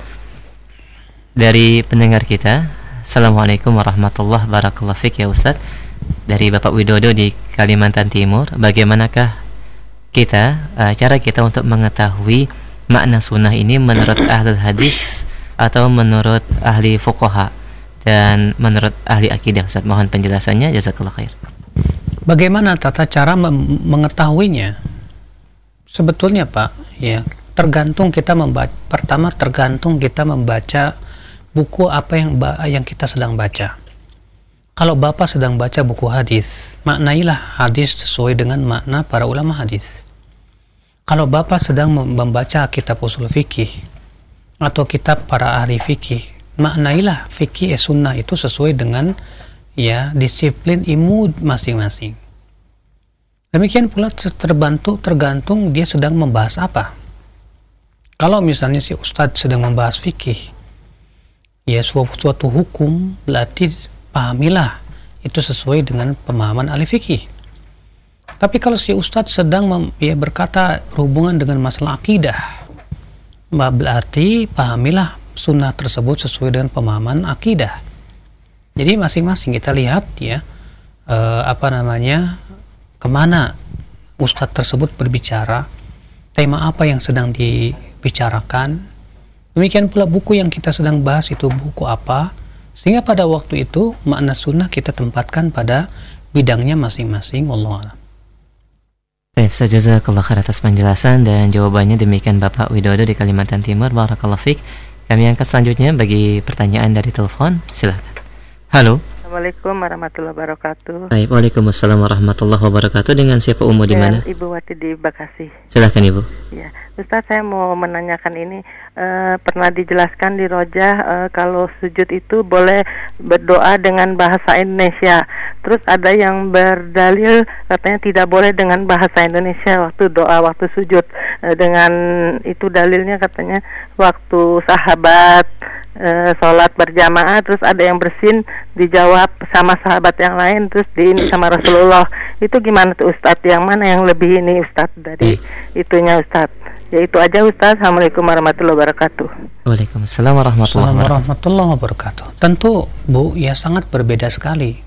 dari pendengar kita. Assalamualaikum warahmatullahi wabarakatuh. Fik ya Ustaz, dari Bapak Widodo di Kalimantan Timur, bagaimanakah kita uh, cara kita untuk mengetahui makna sunnah ini menurut ahli hadis atau menurut ahli fuqaha dan menurut ahli akidah, Ustaz? Mohon penjelasannya, jazakallah khair. Bagaimana tata cara mem- mengetahuinya? Sebetulnya Pak, ya tergantung kita membaca. Pertama tergantung kita membaca buku apa yang yang kita sedang baca. Kalau Bapak sedang baca buku hadis, maknailah hadis sesuai dengan makna para ulama hadis. Kalau Bapak sedang membaca kitab usul fikih atau kitab para ahli fikih, maknailah fikih sunnah itu sesuai dengan ya disiplin ilmu masing-masing. Demikian pula terbantu tergantung dia sedang membahas apa. Kalau misalnya si ustadz sedang membahas fikih, ya suatu, suatu hukum, berarti pahamilah itu sesuai dengan pemahaman ahli fikih. Tapi kalau si ustadz sedang mem, ya, berkata berhubungan dengan masalah akidah, berarti pahamilah sunnah tersebut sesuai dengan pemahaman akidah. Jadi masing-masing kita lihat ya eh, apa namanya kemana ustadz tersebut berbicara, tema apa yang sedang dibicarakan. Demikian pula buku yang kita sedang bahas itu buku apa, sehingga pada waktu itu makna sunnah kita tempatkan pada bidangnya masing-masing. Wallahu a'lam. Baik, jazakallah khair atas penjelasan dan jawabannya. Demikian Bapak Widodo di Kalimantan Timur, barakallahu fik. Kami angkat selanjutnya bagi pertanyaan dari telepon, silakan. Halo. Assalamualaikum warahmatullahi wabarakatuh. Baik, waalaikumsalam warahmatullahi wabarakatuh. Dengan siapa Umu di mana? Ibu Wati di Bekasi. Silakan Ibu. Ya, Ustaz, saya mau menanyakan ini. E, pernah dijelaskan di Rojah e, kalau sujud itu boleh berdoa dengan bahasa Indonesia. Terus ada yang berdalil katanya tidak boleh dengan bahasa Indonesia waktu doa, waktu sujud. E, dengan itu dalilnya katanya waktu sahabat e, sholat berjamaah, terus ada yang bersin dijawab sama sahabat yang lain, terus di ini sama Rasulullah. Itu gimana tuh Ustadz? Yang mana yang lebih ini Ustadz dari eh. itunya Ustadz? Ya itu aja Ustadz. Assalamualaikum warahmatullahi wabarakatuh. Waalaikumsalam warahmatullahi warahmatullahi wabarakatuh. Tentu Bu, ya sangat berbeda sekali.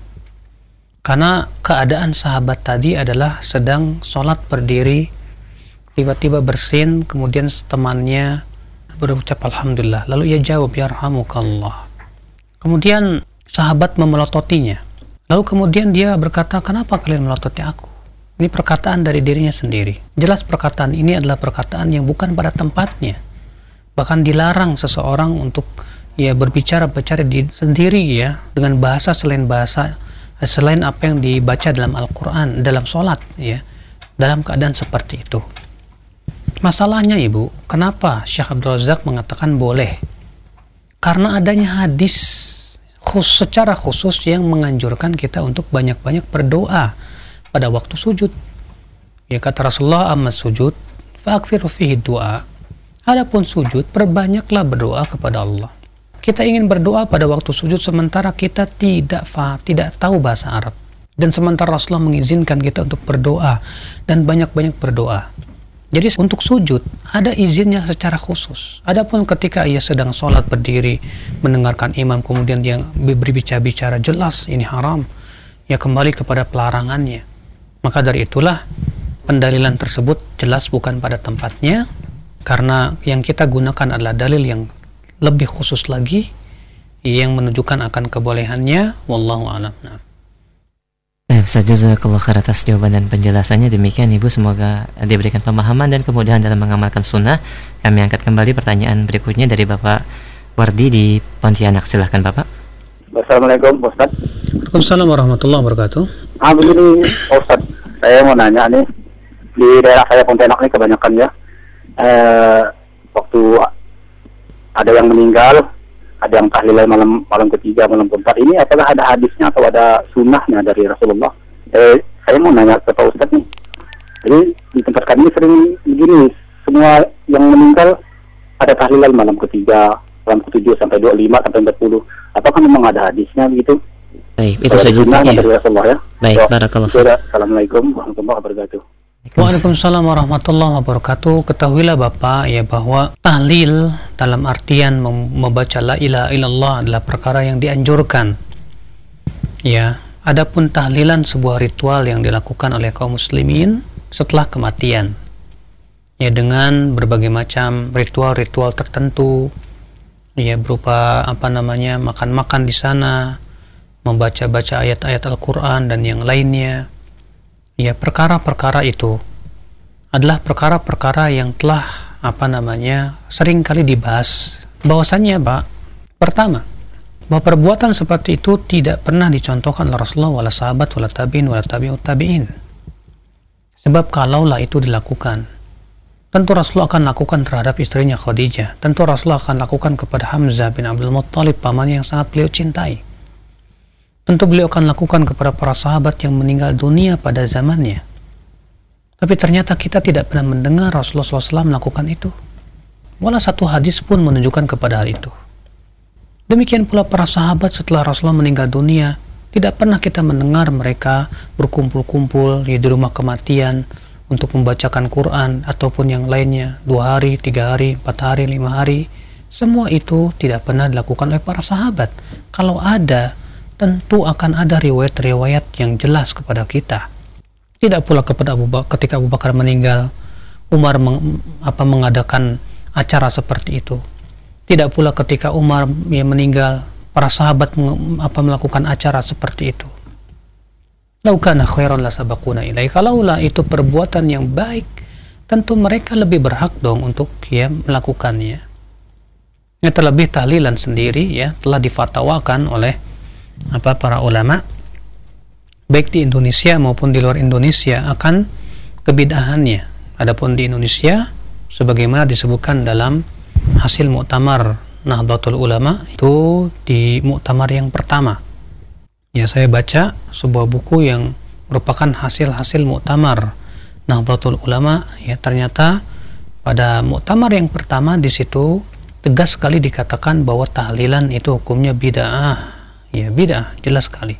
Karena keadaan sahabat tadi adalah sedang sholat berdiri, tiba-tiba bersin, kemudian temannya berucap Alhamdulillah, lalu ia jawab Yarhamukallah. Kemudian sahabat memelototinya, lalu kemudian dia berkata, kenapa kalian melototi aku? Ini perkataan dari dirinya sendiri. Jelas perkataan ini adalah perkataan yang bukan pada tempatnya. Bahkan dilarang seseorang untuk ya berbicara-bicara di, sendiri ya dengan bahasa selain bahasa selain apa yang dibaca dalam Al-Quran, dalam sholat ya, dalam keadaan seperti itu. Masalahnya Ibu, kenapa Syekh Abdul Razak mengatakan boleh? Karena adanya hadis khusus, secara khusus yang menganjurkan kita untuk banyak-banyak berdoa pada waktu sujud. Ya kata Rasulullah, amma sujud fa'akthiru fihi du'a. Adapun sujud, perbanyaklah berdoa kepada Allah. Kita ingin berdoa pada waktu sujud sementara kita tidak faham, tidak tahu bahasa Arab. Dan sementara Rasulullah mengizinkan kita untuk berdoa dan banyak-banyak berdoa. Jadi untuk sujud ada izinnya secara khusus. Adapun ketika ia sedang sholat berdiri mendengarkan imam kemudian dia berbicara-bicara, jelas ini haram. Ya kembali kepada pelarangannya. Maka dari itulah pendalilan tersebut jelas bukan pada tempatnya, karena yang kita gunakan adalah dalil yang lebih khusus lagi yang menunjukkan akan kebolehannya. Wallahu a'lam. Baik, jazakallahu khair atas jawaban dan penjelasannya. Demikian Ibu, semoga diberikan pemahaman dan kemudahan dalam mengamalkan sunnah. Kami angkat kembali pertanyaan berikutnya dari Bapak Wardi di Pontianak. Silahkan Bapak. Assalamualaikum Ustaz. Waalaikumsalam warahmatullahi wabarakatuh. Ah begini Ustaz, saya mau nanya nih, di daerah saya Pontianak ini kebanyakan ya eh, waktu ada yang meninggal, ada yang tahlilan malam malam ketiga, malam keempat, ini apakah ada hadisnya atau ada sunnahnya dari Rasulullah? Eh, saya mau nanya ke Pak Ustadz nih. Jadi di tempat kami sering begini, semua yang meninggal ada tahlilan malam ketiga, malam ketujuh sampai dua puluh lima sampai empat puluh. Apakah memang ada hadisnya begitu? Baik, itu saja sunnahnya dari Rasulullah ya. Baik, barakallahu. Assalamualaikum warahmatullahi wabarakatuh. Waalaikumsalam warahmatullahi wabarakatuh. Ketahuilah Bapak ya bahwa tahlil dalam artian membaca la ilaha illallah adalah perkara yang dianjurkan. Ya, adapun tahlilan sebuah ritual yang dilakukan oleh kaum muslimin setelah kematian. Ya, dengan berbagai macam ritual-ritual tertentu. Ya, berupa apa namanya? makan-makan di sana, membaca-baca ayat-ayat Al-Qur'an dan yang lainnya. Ya, perkara-perkara itu adalah perkara-perkara yang telah apa namanya sering kali dibahas. Bahwasannya Pak, pertama, bahwa perbuatan seperti itu tidak pernah dicontohkan oleh Rasulullah, wala sahabat, wala tabi'in, wala tabi'ut tabi'in. Sebab kalaulah itu dilakukan, tentu Rasulullah akan lakukan terhadap istrinya Khadijah. Tentu Rasulullah akan lakukan kepada Hamzah bin Abdul Muttalib, pamannya yang sangat beliau cintai. Tentu beliau akan lakukan kepada para sahabat yang meninggal dunia pada zamannya. Tapi ternyata kita tidak pernah mendengar Rasulullah shallallahu alaihi wasallam melakukan itu. Walau satu hadis pun menunjukkan kepada hal itu. Demikian pula para sahabat setelah Rasulullah meninggal dunia, tidak pernah kita mendengar mereka berkumpul-kumpul di rumah kematian untuk membacakan Quran ataupun yang lainnya, dua hari, tiga hari, empat hari, lima hari. Semua itu tidak pernah dilakukan oleh para sahabat. Kalau ada, tentu akan ada riwayat-riwayat yang jelas kepada kita. Tidak pula kepada Abu Bakar, ketika Abu Bakar meninggal, Umar meng, apa, mengadakan acara seperti itu. Tidak pula ketika Umar yang meninggal, para sahabat meng, apa, melakukan acara seperti itu. Lau kana khairan lasabaquna ilaihi. Kalaulah itu perbuatan yang baik, tentu mereka lebih berhak dong untuk ya melakukannya. Ya, terlebih tahlilan sendiri ya telah difatwakan oleh apa para ulama baik di Indonesia maupun di luar Indonesia akan kebid'ahannya. Adapun di Indonesia sebagaimana disebutkan dalam hasil muktamar Nahdlatul Ulama itu di muktamar yang pertama. Ya, saya baca sebuah buku yang merupakan hasil-hasil muktamar Nahdlatul Ulama, ya ternyata pada muktamar yang pertama di situ tegas sekali dikatakan bahwa tahlilan itu hukumnya bid'ah. Ya, bid'ah jelas sekali.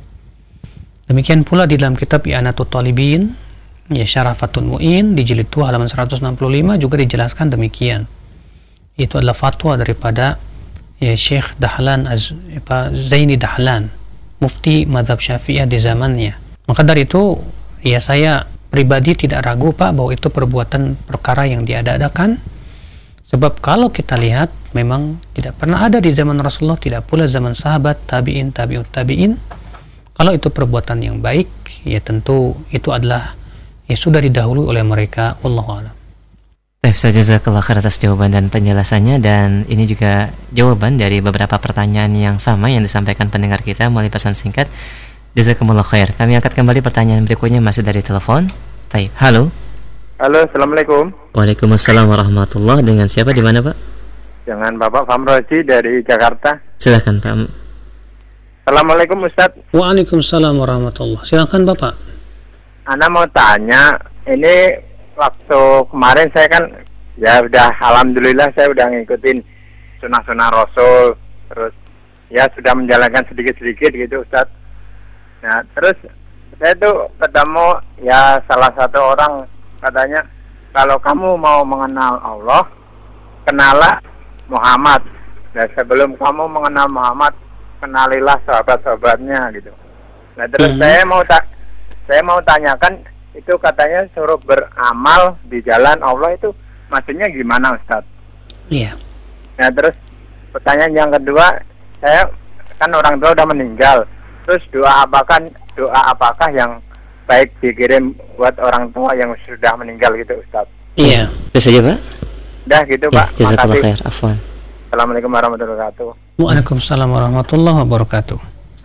Demikian pula di dalam kitab I'anatul Talibin, ya Syarafatul Mu'in di jilid dua halaman seratus enam puluh lima juga dijelaskan demikian. Itu adalah fatwa daripada ya Syekh Dahlan Az, apa, Zaini Dahlan, mufti mazhab Syafi'iyah di zamannya. Maka dari itu ya saya pribadi tidak ragu Pak bahwa itu perbuatan perkara yang diada-adakan. Sebab kalau kita lihat memang tidak pernah ada di zaman Rasulullah, tidak pula zaman sahabat, tabi'in, tabi'ut tabi'in. Kalau itu perbuatan yang baik, ya tentu itu adalah ya sudah didahului oleh mereka. Wallahu a'lam. Baik, jazakallah khair atas jawaban dan penjelasannya, dan ini juga jawaban dari beberapa pertanyaan yang sama yang disampaikan pendengar kita melalui pesan singkat. Jazakumullah khair. Kami angkat kembali pertanyaan berikutnya masih dari telepon. Taib. Halo. Halo, assalamualaikum. Waalaikumsalam warahmatullahi. Dengan siapa, di mana Pak? Dengan Bapak Famroji dari Jakarta. Silakan Pak. Assalamualaikum Ustaz. Waalaikumsalam warahmatullahi. Silakan Bapak. Ana mau tanya, ini waktu kemarin saya kan ya udah alhamdulillah saya udah ngikutin sunah-sunah Rasul, terus ya sudah menjalankan sedikit-sedikit gitu Ustaz. Nah terus saya tuh ketemu ya salah satu orang, katanya kalau kamu mau mengenal Allah, kenalah Muhammad. Dan sebelum kamu mengenal Muhammad, kenalilah sahabat-sahabatnya gitu. Nah terus hmm. saya mau tak saya mau tanyakan, itu katanya suruh beramal di jalan Allah, itu maksudnya gimana Ustaz? Iya. Nah terus pertanyaan yang kedua, saya kan orang tua udah meninggal. Terus doa apakah doa apakah yang baik dikirim buat orang tua yang sudah meninggal gitu Ustaz? Iya. Itu saja Pak. Dah gitu ya, Pak. Jazakallah khair. Afwan. Assalamualaikum warahmatullahi wabarakatuh. Waalaikumsalam warahmatullahi wabarakatuh.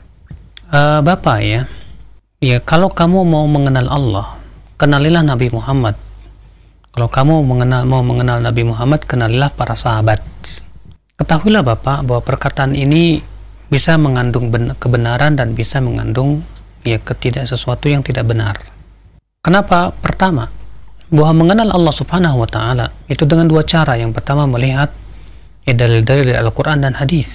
Uh, Bapak ya, ya kalau kamu mau mengenal Allah, kenalilah Nabi Muhammad. Kalau kamu mengenal mau mengenal Nabi Muhammad, kenalilah para sahabat. Ketahuilah Bapak bahwa perkataan ini bisa mengandung kebenaran dan bisa mengandung ya ketidak sesuatu yang tidak benar. Kenapa? Pertama, bahwa mengenal Allah Subhanahu wa taala itu dengan dua cara. Yang pertama melihat ya dalil-dalil dari Al-Qur'an dan hadis.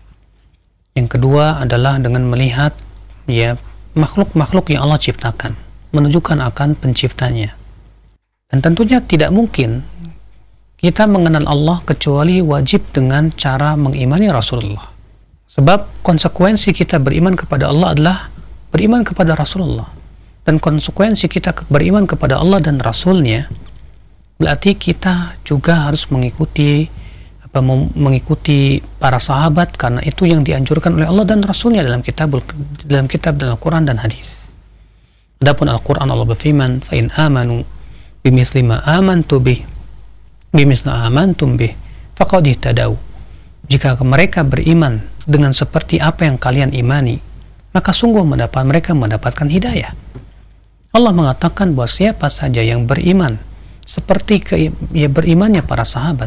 Yang kedua adalah dengan melihat ya makhluk-makhluk yang Allah ciptakan, menunjukkan akan penciptanya. Dan tentunya tidak mungkin kita mengenal Allah kecuali wajib dengan cara mengimani Rasulullah. Sebab konsekuensi kita beriman kepada Allah adalah beriman kepada Rasulullah. Dan konsekuensi kita beriman kepada Allah dan Rasulnya berarti kita juga harus mengikuti apa mengikuti para sahabat, karena itu yang dianjurkan oleh Allah dan Rasulnya dalam kitab dalam kitab dalam Al-Quran dan hadis. Adapun Al-Quran Allah berfirman, fa in amanu bimithli ma amantu bih bimithli amantum bih faqad ihtadaw. Jika mereka beriman dengan seperti apa yang kalian imani, maka sungguh mendapat mereka mendapatkan hidayah. Allah mengatakan bahwa siapa saja yang beriman seperti ke, ya berimannya para sahabat,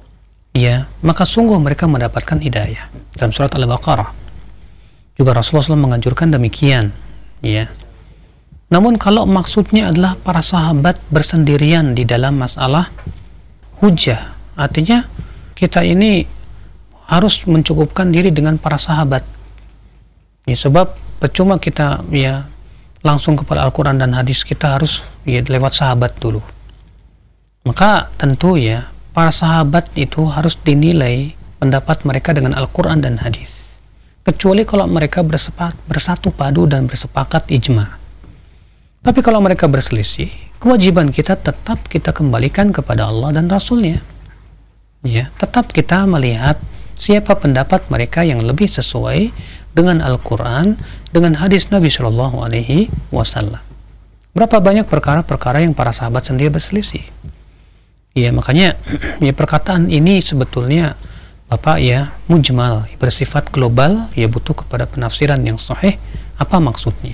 ya maka sungguh mereka mendapatkan hidayah. Dalam surat Al-Baqarah juga Rasulullah shallallahu alaihi wasallam menganjurkan demikian, ya. Namun kalau maksudnya adalah para sahabat bersendirian di dalam masalah hujah, artinya kita ini harus mencukupkan diri dengan para sahabat. Ya, sebab percuma kita ya langsung kepada Al-Quran dan hadis, kita harus ya lewat sahabat dulu. Maka tentu ya para sahabat itu harus dinilai pendapat mereka dengan Al-Quran dan hadis. Kecuali kalau mereka bersepakat, bersatu padu dan bersepakat ijma. Tapi kalau mereka berselisih, kewajiban kita tetap kita kembalikan kepada Allah dan Rasulnya. Ya, tetap kita melihat siapa pendapat mereka yang lebih sesuai dengan Al-Quran, dengan hadis Nabi Shallallahu Alaihi Wasallam. Berapa banyak perkara-perkara yang para sahabat sendiri berselisih. Ya makanya ya perkataan ini sebetulnya Bapak ya mujmal, bersifat global, ya butuh kepada penafsiran yang sahih, apa maksudnya.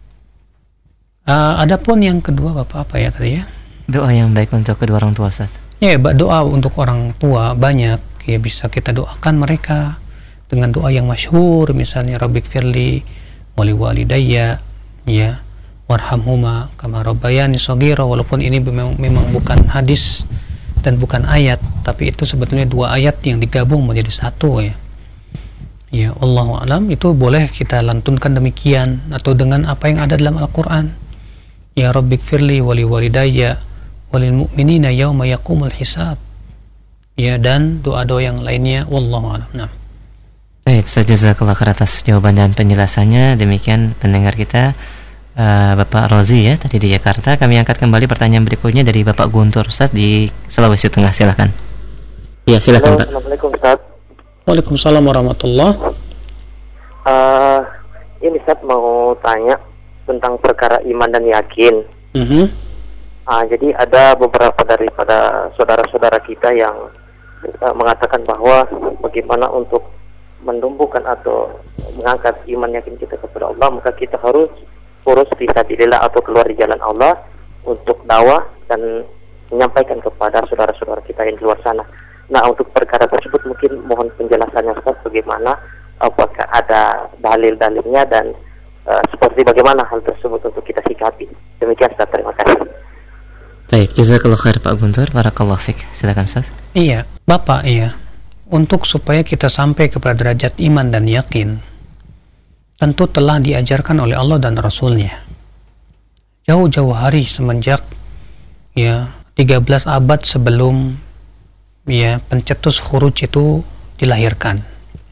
Uh, adapun yang kedua Bapak apa ya tadi ya? Doa yang baik untuk kedua orang tua, Ustaz. Ya, doa untuk orang tua banyak, ya bisa kita doakan mereka dengan doa yang masyhur, misalnya Rabbik firli wali walidayya, ya warhamhuma kama rabbayani shaghira, walaupun ini memang, memang bukan hadis dan bukan ayat, tapi itu sebetulnya dua ayat yang digabung menjadi satu ya. Ya, Allahu a'lam, itu boleh kita lantunkan demikian atau dengan apa yang ada dalam Al-Qur'an. Ya Rabbik firli wali walidayya walil mu'minina yauma yaqumul hisab. Ya, dan doa-doa yang lainnya, wallahu a'lam. Nah. Baik, jazakallahu khair atas jawaban dan penjelasannya. Demikian pendengar kita, Uh, Bapak Rozi ya tadi di Jakarta. Kami angkat kembali pertanyaan berikutnya dari Bapak Guntur, Ustaz, di Sulawesi Tengah. Silakan. Ya, silakan, Pak. Assalamualaikum, Ustaz. Waalaikumsalam warahmatullah. Uh, ini Ustaz mau tanya tentang perkara iman dan yakin. Mm-hmm. Uh, jadi ada beberapa daripada saudara-saudara kita yang uh, mengatakan bahwa bagaimana untuk menumbuhkan atau mengangkat iman yakin kita kepada Allah, maka kita harus urus fisabilillah atau keluar di jalan Allah untuk dakwah dan menyampaikan kepada saudara-saudara kita yang di luar sana. Nah, untuk perkara tersebut mungkin mohon penjelasannya, Ustaz, bagaimana, apakah ada dalil-dalilnya dan uh, seperti bagaimana hal tersebut untuk kita sikapi. Demikian, Ustaz, terima kasih. Baik, jazakallahu khair Pak Guntur, barakallahu fik. Silakan, Ustaz. Iya, Bapak, iya. Untuk supaya kita sampai kepada derajat iman dan yakin, tentu telah diajarkan oleh Allah dan Rasulnya jauh-jauh hari semenjak ya tiga belas abad sebelum ya pencetus khuruj itu dilahirkan.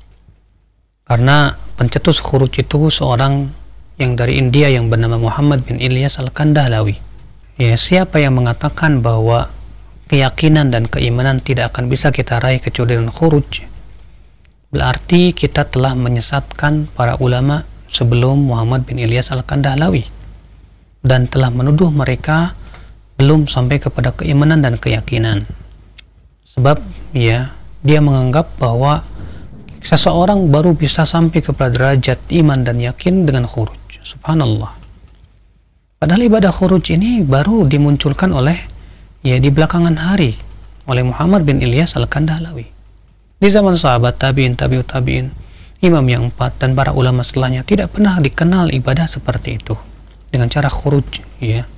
Karena pencetus khuruj itu seorang yang dari India yang bernama Muhammad bin Ilyas Al-Kandahlawi. Ya, siapa yang mengatakan bahwa keyakinan dan keimanan tidak akan bisa kita raih kecuali dengan khuruj, berarti kita telah menyesatkan para ulama sebelum Muhammad bin Ilyas Al-Kandahlawi dan telah menuduh mereka belum sampai kepada keimanan dan keyakinan. Sebab ya, dia menganggap bahwa seseorang baru bisa sampai kepada derajat iman dan yakin dengan khuruj. Subhanallah. Padahal ibadah khuruj ini baru dimunculkan oleh ya di belakangan hari oleh Muhammad bin Ilyas Al-Kandahlawi. Di zaman sahabat, tabi'in, tabi'ut tabi'in, imam yang empat dan para ulama setelahnya tidak pernah dikenal ibadah seperti itu dengan cara khuruj ya.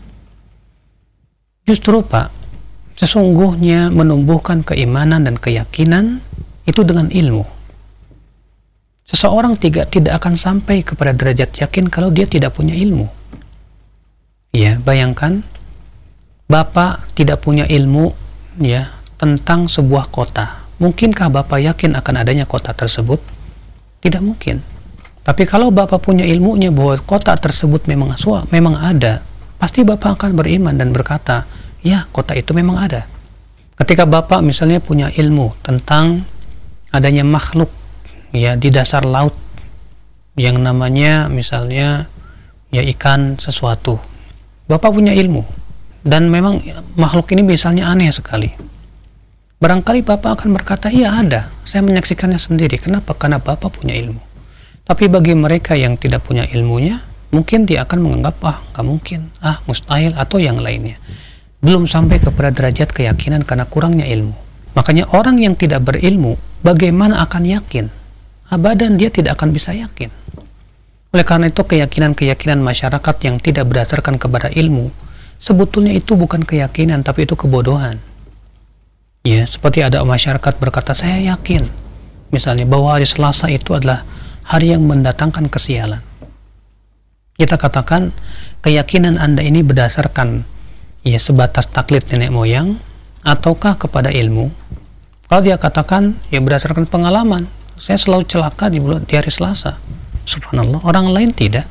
Justru Pak, sesungguhnya menumbuhkan keimanan dan keyakinan itu dengan ilmu. Seseorang tidak tidak akan sampai kepada derajat yakin kalau dia tidak punya ilmu. Ya, bayangkan Bapak tidak punya ilmu ya tentang sebuah kota. Mungkinkah Bapak yakin akan adanya kota tersebut? Tidak mungkin. Tapi kalau Bapak punya ilmunya bahwa kota tersebut memang aswa, memang ada, pasti Bapak akan beriman dan berkata, ya, kota itu memang ada. Ketika Bapak misalnya punya ilmu tentang adanya makhluk ya di dasar laut yang namanya misalnya ya ikan sesuatu, Bapak punya ilmu dan memang makhluk ini misalnya aneh sekali, barangkali Bapak akan berkata, iya ada, saya menyaksikannya sendiri. Kenapa? Karena Bapak punya ilmu. Tapi bagi mereka yang tidak punya ilmunya, mungkin dia akan menganggap, ah gak mungkin, ah mustahil, atau yang lainnya. Belum sampai kepada derajat keyakinan karena kurangnya ilmu. Makanya orang yang tidak berilmu, bagaimana akan yakin? Abadan dia tidak akan bisa yakin. Oleh karena itu keyakinan-keyakinan masyarakat yang tidak berdasarkan kepada ilmu, sebetulnya itu bukan keyakinan, tapi itu kebodohan. Ya, seperti ada masyarakat berkata, saya yakin misalnya bahwa hari Selasa itu adalah hari yang mendatangkan kesialan. Kita katakan keyakinan Anda ini berdasarkan ya sebatas taklid nenek moyang ataukah kepada ilmu? Kalau dia katakan ya berdasarkan pengalaman, saya selalu celaka di bulan di hari Selasa. Subhanallah, orang lain tidak.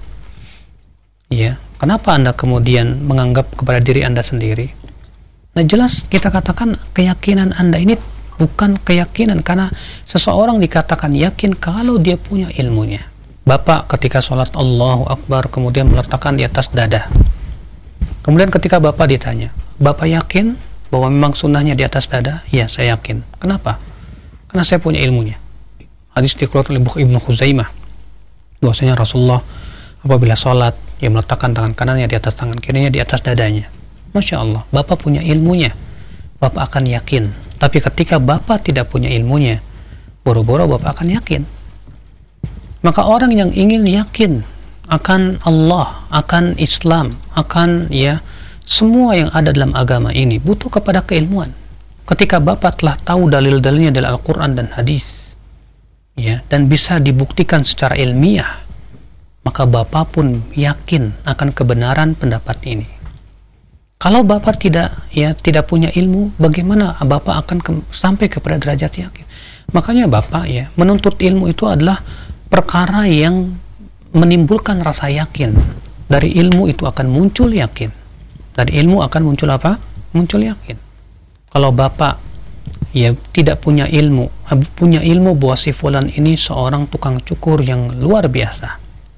Ya, kenapa Anda kemudian menganggap kepada diri Anda sendiri? Nah, jelas kita katakan keyakinan Anda ini bukan keyakinan, karena seseorang dikatakan yakin kalau dia punya ilmunya. Bapak ketika sholat Allahu Akbar kemudian meletakkan di atas dada. Kemudian ketika Bapak ditanya, Bapak yakin bahwa memang sunnahnya di atas dada? Ya, saya yakin. Kenapa? Karena saya punya ilmunya. Hadis dikeluarkan oleh Ibnu Khuzaimah bahwasanya Rasulullah apabila sholat, dia meletakkan tangan kanannya di atas tangan kirinya di atas dadanya. Masya Allah, Bapak punya ilmunya, Bapak akan yakin. Tapi ketika Bapak tidak punya ilmunya, boro-boro Bapak akan yakin. Maka orang yang ingin yakin akan Allah, akan Islam, akan ya semua yang ada dalam agama ini butuh kepada keilmuan. Ketika Bapak telah tahu dalil-dalilnya dari Al-Quran dan hadis, ya, dan bisa dibuktikan secara ilmiah, maka Bapak pun yakin akan kebenaran pendapat ini. Kalau Bapak tidak ya tidak punya ilmu, bagaimana Bapak akan ke, sampai kepada derajat yakin? Makanya Bapak ya menuntut ilmu itu adalah perkara yang menimbulkan rasa yakin. Dari ilmu itu akan muncul yakin. Dari ilmu akan muncul apa? Muncul yakin. Kalau Bapak ya tidak punya ilmu, punya ilmu bahwa si fulan ini seorang tukang cukur yang luar biasa,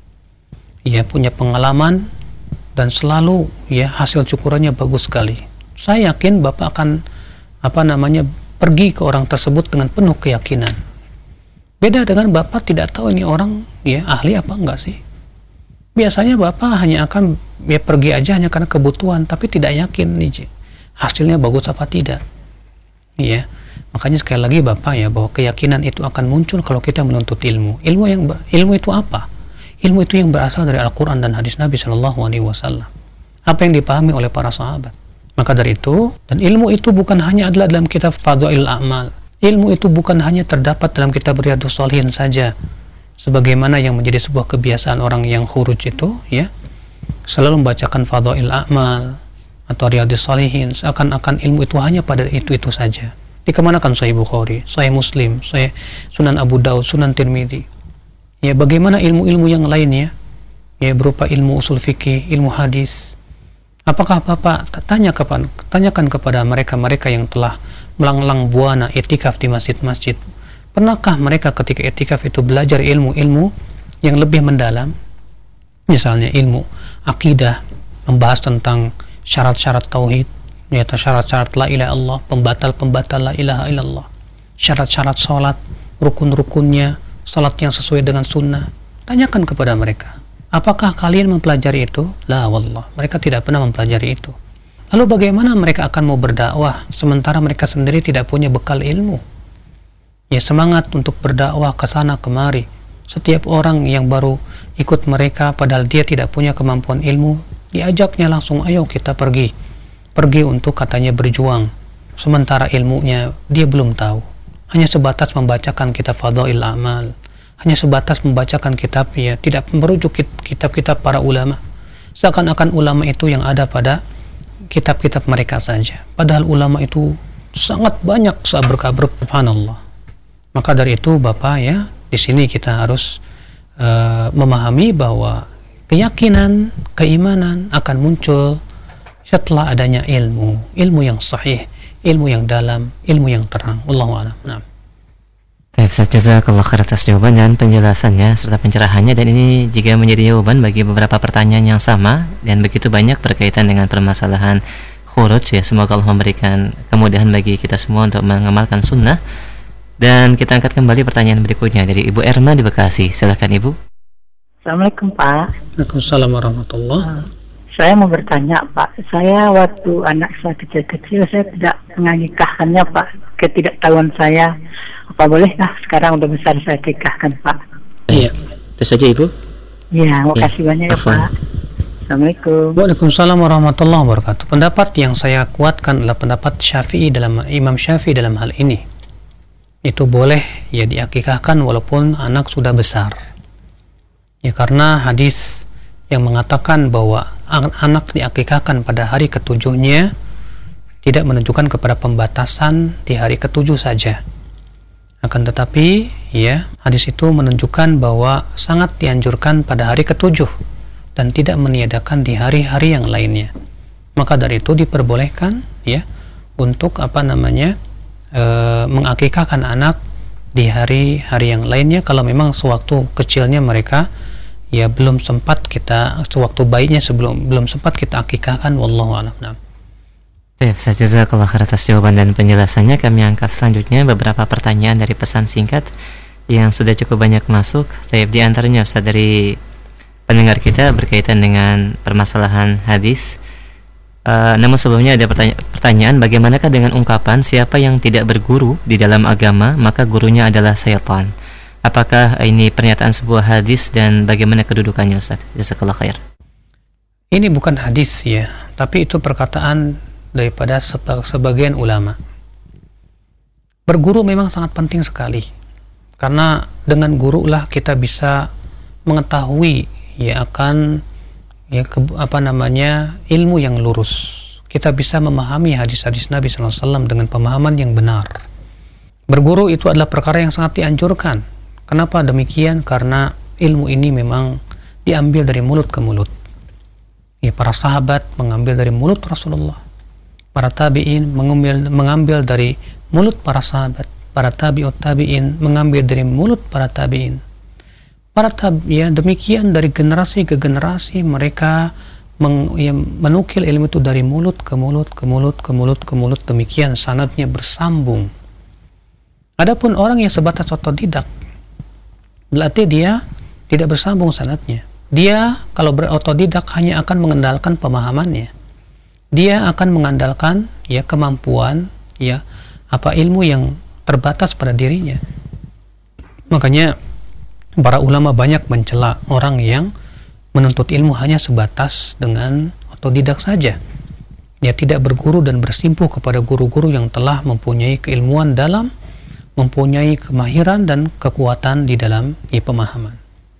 ya punya pengalaman dan selalu ya hasil cukurannya bagus sekali, saya yakin Bapak akan apa namanya pergi ke orang tersebut dengan penuh keyakinan. Beda dengan Bapak tidak tahu ini orang ya ahli apa enggak sih. Biasanya Bapak hanya akan ya pergi aja hanya karena kebutuhan, tapi tidak yakin nih hasilnya bagus apa tidak. Ya, makanya sekali lagi Bapak ya bahwa keyakinan itu akan muncul kalau kita menuntut ilmu. Ilmu yang ilmu itu apa? Ilmu itu yang berasal dari Al-Quran dan hadis Nabi Shallallahu Alaihi Wasallam. Apa yang dipahami oleh para sahabat. Maka dari itu, dan ilmu itu bukan hanya adalah dalam kitab Fadhail A'mal. Ilmu itu bukan hanya terdapat dalam kitab Riyadhus Shalihin saja. Sebagaimana yang menjadi sebuah kebiasaan orang yang khuruj itu, ya, selalu membacakan Fadhail A'mal atau Riyadhus Shalihin, seakan-akan ilmu itu hanya pada itu-itu saja. Dikemanakan Sahih Bukhari, Sahih Muslim, Sahih Sunan Abu Daud, Sunan Tirmidzi. Ya, bagaimana ilmu-ilmu yang lainnya? Ya, berupa ilmu usul fikih, ilmu hadis. Apakah Bapak tanya kepada, tanyakan kepada mereka-mereka yang telah melanglang buana etikaf di masjid-masjid, pernahkah mereka ketika etikaf itu belajar ilmu-ilmu yang lebih mendalam? Misalnya ilmu akidah, membahas tentang syarat-syarat tauhid, yaitu syarat-syarat la ilaha illallah, pembatal-pembatal la ilaha illallah, syarat-syarat salat, rukun-rukunnya, salat yang sesuai dengan sunnah. Tanyakan kepada mereka, apakah kalian mempelajari itu? La wallah, mereka tidak pernah mempelajari itu. Lalu bagaimana mereka akan mau berdakwah sementara mereka sendiri tidak punya bekal ilmu? Ya, semangat untuk berdakwah ke sana kemari. Setiap orang yang baru ikut mereka padahal dia tidak punya kemampuan ilmu, diajaknya langsung, ayo kita pergi. Pergi untuk katanya berjuang. Sementara ilmunya dia belum tahu. Hanya sebatas membacakan kitab Fadhail A'mal. Hanya sebatas membacakan kitab, ya, tidak merujuk kitab-kitab para ulama. Seakan-akan ulama itu yang ada pada kitab-kitab mereka saja. Padahal ulama itu sangat banyak seabrek-abrek, subhanallah. Maka dari itu Bapak ya, di sini kita harus uh, memahami bahwa keyakinan, keimanan akan muncul setelah adanya ilmu, ilmu yang sahih, ilmu yang dalam, ilmu yang terang. Wallahu a'lam. Nah. Baik, Ustaz, jazakallah khair atas jawaban dan penjelasannya serta pencerahannya, dan ini juga menjadi jawaban bagi beberapa pertanyaan yang sama dan begitu banyak berkaitan dengan permasalahan khuruj ya. Semoga Allah memberikan kemudahan bagi kita semua untuk mengamalkan sunnah. Dan kita angkat kembali pertanyaan berikutnya dari Ibu Erma di Bekasi. Silakan Ibu. Assalamualaikum Pak. Waalaikumsalam warahmatullahi wabarakatuh. Saya mau bertanya Pak, saya waktu anak saya kecil-kecil saya tidak mengikahkannya Pak, ketidaktahuan saya. Apa bolehkah sekarang udah besar saya nikahkan Pak? Iya, itu saja Ibu. Iya, makasih ya, banyak ya Pak. Assalamualaikum. Waalaikumsalam warahmatullahi wabarakatuh. Pendapat yang saya kuatkan adalah pendapat Syafi'i dalam Imam Syafi'i dalam hal ini. Itu boleh ya diakikahkan walaupun anak sudah besar. Ya, karena hadis yang mengatakan bahwa anak diakikahkan pada hari ketujuhnya tidak menunjukkan kepada pembatasan di hari ketujuh saja. Akan tetapi ya, hadis itu menunjukkan bahwa sangat dianjurkan pada hari ketujuh dan tidak meniadakan di hari-hari yang lainnya. Maka dari itu diperbolehkan ya untuk apa namanya e, mengakikahkan anak di hari-hari yang lainnya kalau memang sewaktu kecilnya mereka ya belum sempat kita, sewaktu bayinya sebelum belum sempat kita akikahkan. Wallahu a'lam. Baik, jazakallah khair atas jawaban dan penjelasannya. Kami angkat selanjutnya beberapa pertanyaan dari pesan singkat yang sudah cukup banyak masuk. Saya di antaranya Ustaz dari pendengar kita berkaitan dengan permasalahan hadis. Uh, namun sebelumnya ada pertanya- pertanyaan, bagaimanakah dengan ungkapan siapa yang tidak berguru di dalam agama maka gurunya adalah syaitan? Apakah ini pernyataan sebuah hadis dan bagaimana kedudukannya Ustaz? Jazakallah khair. Ini bukan hadis ya, tapi itu perkataan daripada sebagian ulama. Berguru memang sangat penting sekali, karena dengan guru lah kita bisa mengetahui ya akan ya ke, apa namanya ilmu yang lurus. Kita bisa memahami hadis-hadis Nabi shallallahu alaihi wasallam dengan pemahaman yang benar. Berguru itu adalah perkara yang sangat dianjurkan. Kenapa demikian? Karena ilmu ini memang diambil dari mulut ke mulut. Ya, para sahabat mengambil dari mulut Rasulullah. Para tabi'in mengambil, mengambil dari mulut para sahabat. Para tabi'ut tabi'in mengambil dari mulut para tabi'in. Para tabi'in demikian dari generasi ke generasi mereka meng, ya, menukil ilmu itu dari mulut ke mulut ke mulut ke mulut ke mulut, demikian sanadnya bersambung. Adapun orang yang sebatas otodidak, berarti dia tidak bersambung sanadnya. Dia kalau berotodidak hanya akan mengandalkan pemahamannya. Dia akan mengandalkan ya kemampuan ya apa ilmu yang terbatas pada dirinya. Makanya para ulama banyak mencela orang yang menuntut ilmu hanya sebatas dengan otodidak saja. Dia tidak berguru dan bersimpuh kepada guru-guru yang telah mempunyai keilmuan dalam, mempunyai kemahiran dan kekuatan di dalam ya, pemahaman.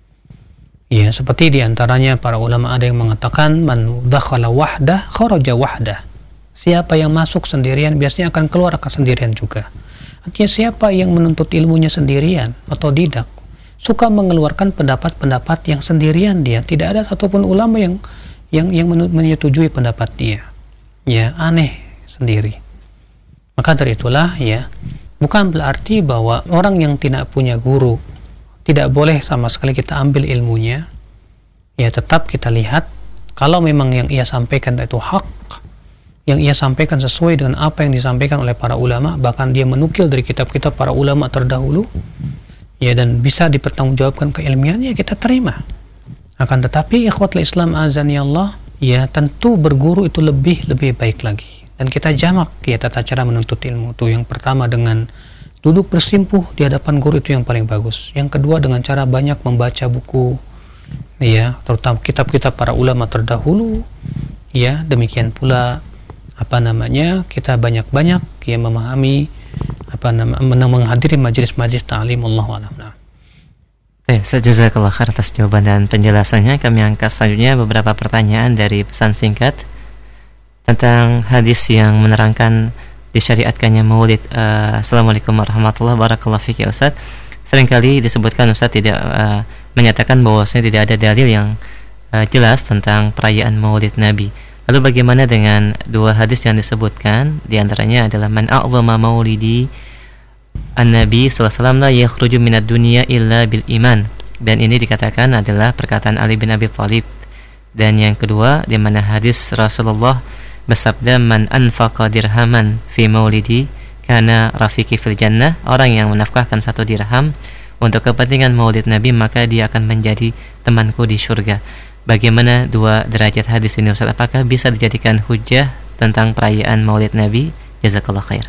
Ya, seperti diantaranya para ulama ada yang mengatakan man dakhala wahdah kharaja wahdah. Siapa yang masuk sendirian biasanya akan keluar akan sendirian juga. Artinya siapa yang menuntut ilmunya sendirian atau otodidak, suka mengeluarkan pendapat-pendapat yang sendirian dia, tidak ada satupun ulama yang yang yang menyetujui pendapat dia. Ya, aneh sendiri. Maka dari itulah ya, bukan berarti bahwa orang yang tidak punya guru tidak boleh sama sekali kita ambil ilmunya. Ya, tetap kita lihat kalau memang yang ia sampaikan itu hak, yang ia sampaikan sesuai dengan apa yang disampaikan oleh para ulama, bahkan dia menukil dari kitab-kitab para ulama terdahulu, ya, dan bisa dipertanggungjawabkan keilmiannya, kita terima. Akan tetapi ikhwatul Islam azani Allah, ya tentu berguru itu lebih lebih baik lagi, dan kita jamak ya tata cara menuntut ilmu itu. Yang pertama dengan duduk bersimpuh di hadapan guru, itu yang paling bagus. Yang kedua dengan cara banyak membaca buku, ya, terutama kitab-kitab para ulama terdahulu, ya. Demikian pula apa namanya kita banyak-banyak ya memahami apa namanya menghadiri majelis-majelis ta'lim. Allahu a'lam. Baik, jazakallah khair atas jawaban dan penjelasannya. Kami angkat selanjutnya beberapa pertanyaan dari pesan singkat tentang hadis yang menerangkan disyariatkannya maulid. Uh, Assalamualaikum warahmatullahi wabarakatuh. Fiki Ustaz, seringkali disebutkan Ustaz tidak uh, menyatakan bahwasanya tidak ada dalil yang uh, jelas tentang perayaan maulid Nabi. Lalu bagaimana dengan dua hadis yang disebutkan? Di antaranya adalah man a'zama maulidi an-nabi sallallahu alaihi wasallam la yakhruju minad dunya illa bil iman. Dan ini dikatakan adalah perkataan Ali bin Abi Thalib. Dan yang kedua, di mana hadis Rasulullah bersabda man anfaqa dirhaman fi maulidi kana rafiki fil jannah, orang yang menafkahkan satu dirham untuk kepentingan maulid Nabi maka dia akan menjadi temanku di surga. Bagaimana dua derajat hadis ini Ustaz? Apakah bisa dijadikan hujjah tentang perayaan maulid Nabi? Jazakallah khair.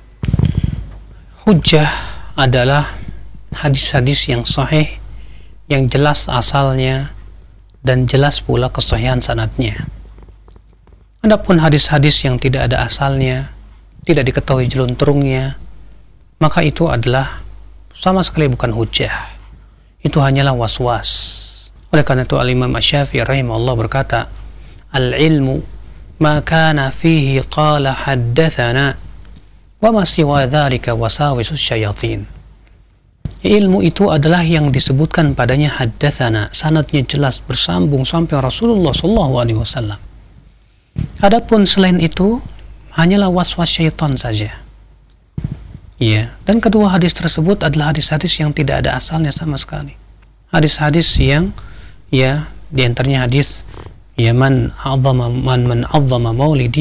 Hujjah adalah hadis-hadis yang sahih, yang jelas asalnya dan jelas pula kesahihan sanadnya. Adapun hadis-hadis yang tidak ada asalnya, tidak diketahui jelunturungnya, maka itu adalah sama sekali bukan hujjah. Itu hanyalah was-was. Oleh karena itu Al-Imam Asy-Syafi'i rahimahullah berkata, al-ilmu ma kana fihi qala haddatsana wa ma siwa dzalika wasawisus syayatin. Ilmu itu adalah yang disebutkan padanya haddatsana, sanadnya jelas bersambung sampai Rasulullah sallallahu alaihi wasallam. Adapun selain itu hanyalah was-was syaitan saja. Ya, dan kedua hadis tersebut adalah hadis-hadis yang tidak ada asalnya sama sekali. Hadis-hadis yang ya di antaranya hadis ya man 'azzama man man 'azzama maulidi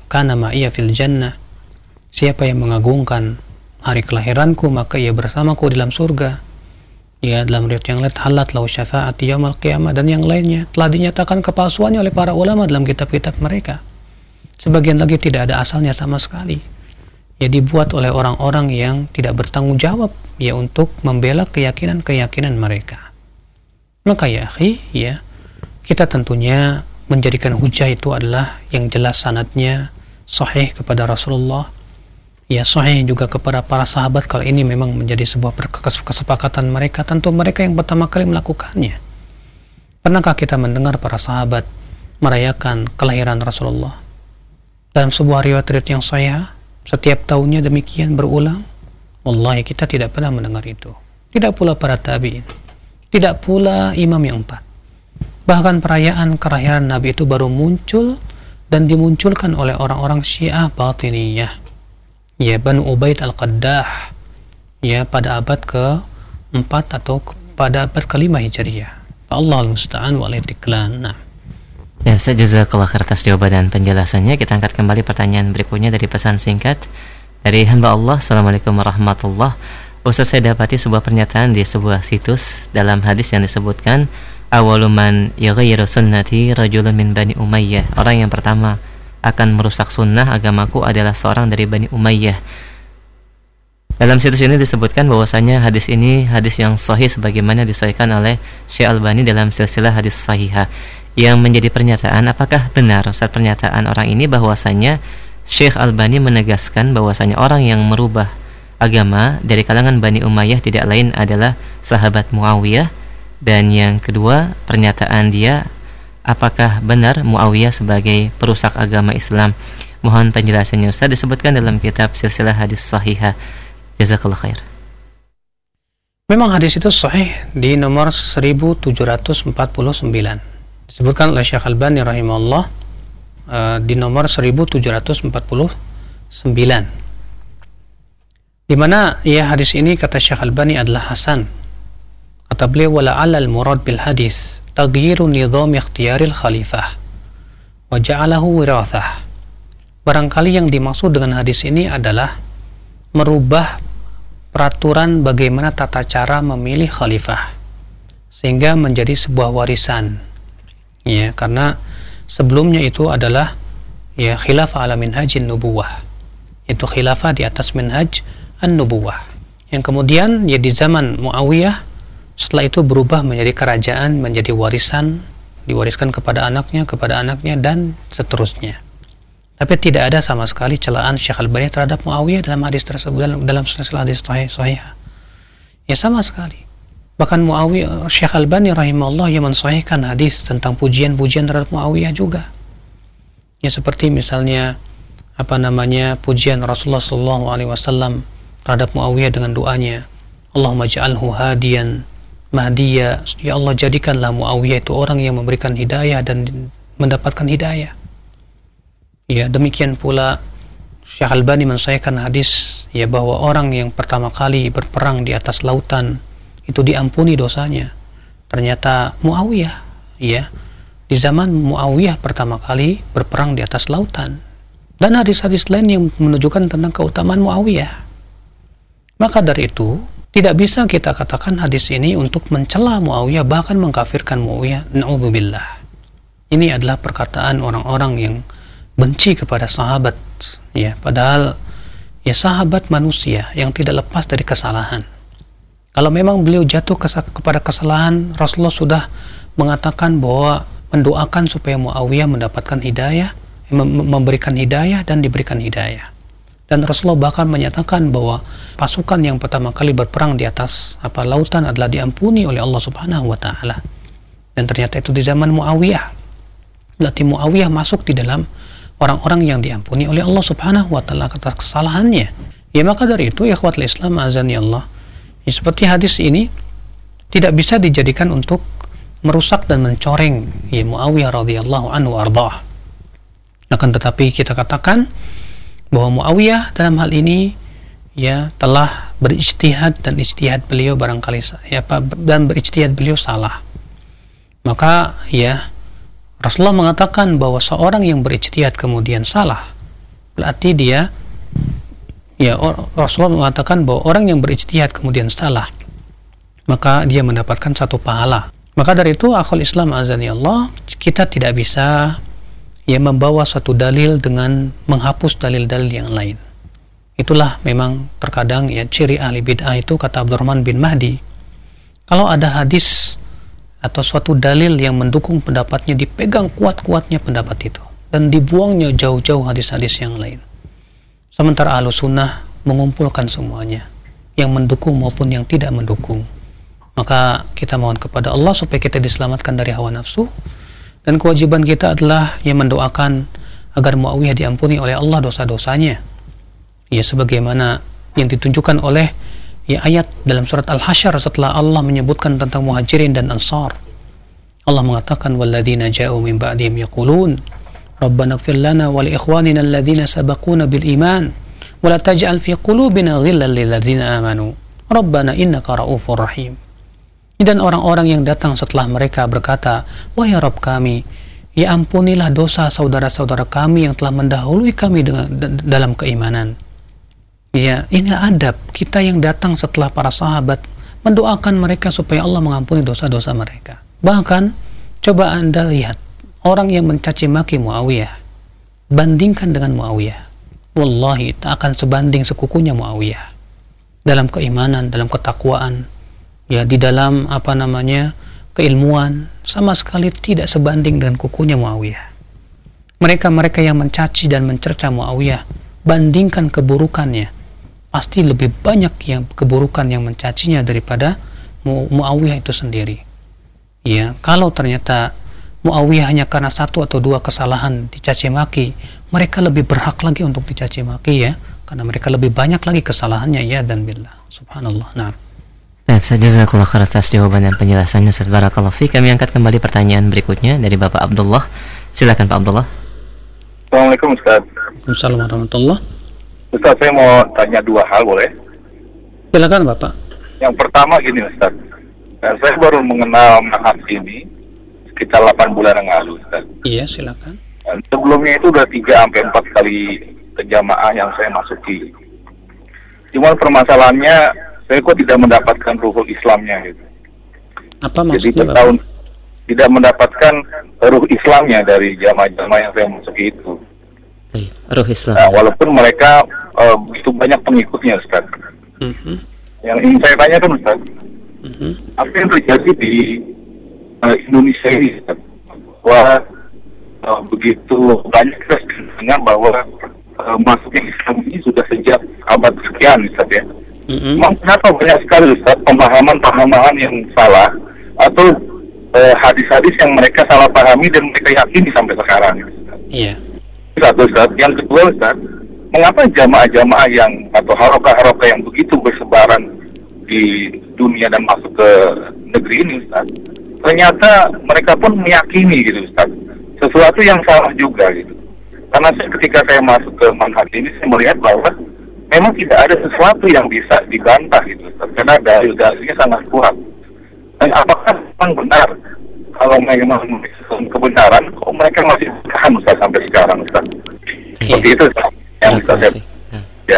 kana ma'iya fil jannah, siapa yang mengagungkan hari kelahiranku maka ia bersamaku di dalam surga. Ya, dalam riwayat yang lain halat lau syafa'ati yaumil qiyamah, dan yang lainnya telah dinyatakan kepalsuannya oleh para ulama dalam kitab-kitab mereka. Sebagian lagi tidak ada asalnya sama sekali. Ya, dibuat oleh orang-orang yang tidak bertanggung jawab ya untuk membela keyakinan-keyakinan mereka. Maka ya akhi, ya, kita tentunya menjadikan hujah itu adalah yang jelas sanadnya sahih kepada Rasulullah, ya sahih juga kepada para sahabat. Kalau ini memang menjadi sebuah kesepakatan mereka, tentu mereka yang pertama kali melakukannya. Pernahkah kita mendengar para sahabat merayakan kelahiran Rasulullah dalam sebuah riwayat yang sahih setiap tahunnya demikian berulang? Wallahi kita tidak pernah mendengar itu. Tidak pula para tabi'in, tidak pula imam yang empat. Bahkan perayaan kelahiran Nabi itu baru muncul dan dimunculkan oleh orang-orang Syiah Batiniyah, ya, Banu Ubaid Al-Qaddah, ya, pada abad keempat atau pada abad kelima Hijriah. Allah al-musta'an wa al-itiklan. Nah. Ya, Ustaz, jazakallah khair atas jawaban dan penjelasannya. Kita angkat kembali pertanyaan berikutnya dari pesan singkat dari hamba Allah. Assalamualaikum warahmatullahi wabarakatuh. Ustaz, saya dapati sebuah pernyataan di sebuah situs dalam hadis yang disebutkan awaluman yaghayyiru sunnati rajulun min Bani Umayyah. Orang yang pertama akan merusak sunnah agamaku adalah seorang dari Bani Umayyah. Dalam situs ini disebutkan bahwasanya hadis ini hadis yang sahih sebagaimana disahihkan oleh Syekh Albani dalam silsilah hadis sahihah. Yang menjadi pernyataan, apakah benar Ustaz pernyataan orang ini bahwasanya Syekh Albani menegaskan bahwasanya orang yang merubah agama dari kalangan Bani Umayyah tidak lain adalah sahabat Muawiyah? Dan yang kedua, pernyataan dia, apakah benar Muawiyah sebagai perusak agama Islam? Mohon penjelasannya Ustaz, disebutkan dalam kitab silsilah hadis sahihah. Jazakallah khair. Memang hadis itu sahih di nomor seribu tujuh ratus empat puluh sembilan. Disebutkan oleh Syekh Albani rahimahullah uh, di nomor seribu tujuh ratus empat puluh sembilan. Di mana ya hadis ini kata Syekh Albani adalah hasan. Kata beliau, wala 'alal murad bil hadis taghyiru nizam ikhtiyaril khalifah wa ja'alahu wirathah. Barangkali yang dimaksud dengan hadis ini adalah merubah peraturan bagaimana tata cara memilih khalifah sehingga menjadi sebuah warisan, ya, karena sebelumnya itu adalah ya khilafah ala minhajin nubuwah, itu khilafah di atas minhaj an-nubuwah, yang kemudian ya di zaman Muawiyah setelah itu berubah menjadi kerajaan, menjadi warisan, diwariskan kepada anaknya, kepada anaknya dan seterusnya. Tapi tidak ada sama sekali celaan Syekh Al-Albani terhadap Muawiyah dalam hadis tersebut, dalam, dalam silsilah hadis sahih sahih. Ya sama sekali. Bahkan Muawiyah, Syekh Al-Albani rahimahullah yang mensahihkan hadis tentang pujian-pujian terhadap Muawiyah juga. Ya seperti misalnya apa namanya pujian Rasulullah sallallahu alaihi wasallam terhadap Muawiyah dengan doanya, Allahumma ja'alhu hadiyan mahdiya, ya Allah jadikanlah Muawiyah itu orang yang memberikan hidayah dan mendapatkan hidayah. Ya, demikian pula Syekh Albani mensahihkan hadis ya bahwa orang yang pertama kali berperang di atas lautan itu diampuni dosanya. Ternyata Muawiyah, ya, di zaman Muawiyah pertama kali berperang di atas lautan. Dan hadis-hadis lain yang menunjukkan tentang keutamaan Muawiyah. Maka dari itu tidak bisa kita katakan hadis ini untuk mencela Muawiyah, bahkan mengkafirkan Muawiyah. Na'udzubillah. Ini adalah perkataan orang-orang yang benci kepada sahabat, ya, padahal ya sahabat manusia yang tidak lepas dari kesalahan. Kalau memang beliau jatuh kes- kepada kesalahan, Rasulullah sudah mengatakan bahwa mendoakan supaya Muawiyah mendapatkan hidayah, mem- memberikan hidayah dan diberikan hidayah. Dan Rasulullah bahkan menyatakan bahwa pasukan yang pertama kali berperang di atas apa lautan adalah diampuni oleh Allah Subhanahu wa taala. Dan ternyata itu di zaman Muawiyah. Berarti Muawiyah masuk di dalam orang-orang yang diampuni oleh Allah Subhanahu wa taala atas kesalahannya. Ya maka dari itu ya ikhwatul Islam azani Allah, ya, seperti hadis ini tidak bisa dijadikan untuk merusak dan mencoreng ya Muawiyah radhiyallahu anhu ardah. Akan tetapi kita katakan bahwa Muawiyah dalam hal ini ya telah berijtihad dan ijtihad beliau barangkali ya apa dan berijtihad beliau salah. Maka ya Rasulullah mengatakan bahwa seorang yang berijtihad kemudian salah, berarti dia, ya Rasulullah mengatakan bahwa orang yang berijtihad kemudian salah, maka dia mendapatkan satu pahala. Maka dari itu, akhul Islam azani Allah, kita tidak bisa ya membawa satu dalil dengan menghapus dalil-dalil yang lain. Itulah memang terkadang ya ciri ahli bid'ah itu, kata Abdurrahman bin Mahdi, kalau ada hadis atau suatu dalil yang mendukung pendapatnya, dipegang kuat-kuatnya pendapat itu dan dibuangnya jauh-jauh hadis-hadis yang lain. Sementara ahlu sunnah mengumpulkan semuanya, yang mendukung maupun yang tidak mendukung. Maka kita mohon kepada Allah supaya kita diselamatkan dari hawa nafsu, dan kewajiban kita adalah yang mendoakan agar Muawiyah diampuni oleh Allah dosa-dosanya, ya sebagaimana yang ditunjukkan oleh ya ayat dalam surat Al-Hasyr setelah Allah menyebutkan tentang Muhajirin dan Ansar. Allah mengatakan, walladzina ja'u min ba'dihim yaqulun rabbana ighfir lana wa li ikhwanina alladhina sabaquna bil iman wa la taj'al fi qulubina ghillan lil ladzina amanu rabbana innaka ra'ufur rahim. Dan orang-orang yang datang setelah mereka berkata, wahai Rabb kami, ya ampunilah dosa saudara-saudara kami yang telah mendahului kami dengan, dalam keimanan. Ya, inilah adab kita yang datang setelah para sahabat, mendoakan mereka supaya Allah mengampuni dosa-dosa mereka. Bahkan, coba Anda lihat orang yang mencaci maki Muawiyah, bandingkan dengan Muawiyah. Wallahi, tak akan sebanding sekukunya Muawiyah dalam keimanan, dalam ketakwaan, ya di dalam apa namanya keilmuan, sama sekali tidak sebanding dengan kukunya Muawiyah. Mereka-mereka yang mencaci dan mencerca Muawiyah, bandingkan keburukannya, pasti lebih banyak yang keburukan yang mencacinya daripada Mu Muawiyah itu sendiri. Ya, kalau ternyata Muawiyah hanya karena satu atau dua kesalahan dicaci maki, mereka lebih berhak lagi untuk dicaci maki, ya, karena mereka lebih banyak lagi kesalahannya, ya dan billah. Subhanallah. Nah, baik, jazakallahu khairan atas jawaban dan penjelasannya. Barakallahu fiik. Kami angkat kembali pertanyaan berikutnya dari Bapak Abdullah. Silakan Pak Abdullah. Assalamualaikum Ustaz. Waalaikumsalam warahmatullah. Ustaz, saya mau tanya dua hal, boleh? Silakan Bapak. Yang pertama gini Ustaz, saya baru mengenal manhaj ini sekitar delapan bulan yang lalu Ustaz. Iya, silakan. Dan sebelumnya itu udah tiga sampai empat kali jamaah yang saya masuki. Cuma permasalahannya, saya kok tidak mendapatkan ruhul Islamnya gitu. Apa maksudnya? Jadi per tahun tidak mendapatkan ruh Islamnya dari jamaah-jamaah yang saya masuki itu. Ruh Islam. Nah, walaupun mereka uh, begitu banyak pengikutnya Ustaz. Mm-hmm. Yang ingin saya tanyakan Ustaz, mm-hmm. apa yang terjadi di uh, Indonesia ini Ustaz? Bahwa uh, begitu banyak kita dengar bahwa uh, masuknya Islam ini sudah sejak abad sekian Ustaz ya. Mm-hmm. Memang kenapa banyak sekali Ustaz pemahaman-pemahaman yang salah atau uh, hadis-hadis yang mereka salah pahami dan mereka yakini sampai sekarang Ustaz? Iya. Satu Ustaz. Yang kedua Ustaz, mengapa jamaah-jamaah yang atau harokah-harokah yang begitu bersebaran di dunia dan masuk ke negeri ini Ustaz, ternyata mereka pun meyakini gitu Ustaz sesuatu yang salah juga gitu. Karena saya, ketika saya masuk ke manhaj ini, saya melihat bahwa memang tidak ada sesuatu yang bisa dibantah gitu Ustaz, karena dalil-dalilnya sangat kuat. Dan apakah memang benar kalau memang kebenaran kok mereka masih bertahan Ustaz sampai sekarang Ustaz? Seperti itu Ustaz. Yang Ustaz ya. Ya.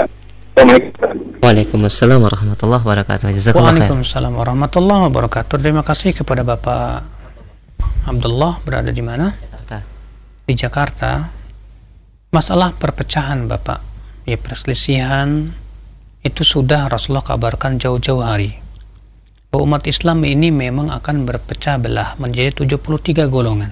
Waalaikumsalam warahmatullahi wabarakatuh. Waalaikumsalam warahmatullahi wabarakatuh. Terima kasih kepada Bapak Abdullah, berada di mana? Jakarta. Di Jakarta. Masalah perpecahan Bapak, ya perselisihan itu sudah Rasulullah kabarkan jauh-jauh hari. Bahwa umat Islam ini memang akan berpecah belah menjadi tujuh puluh tiga golongan.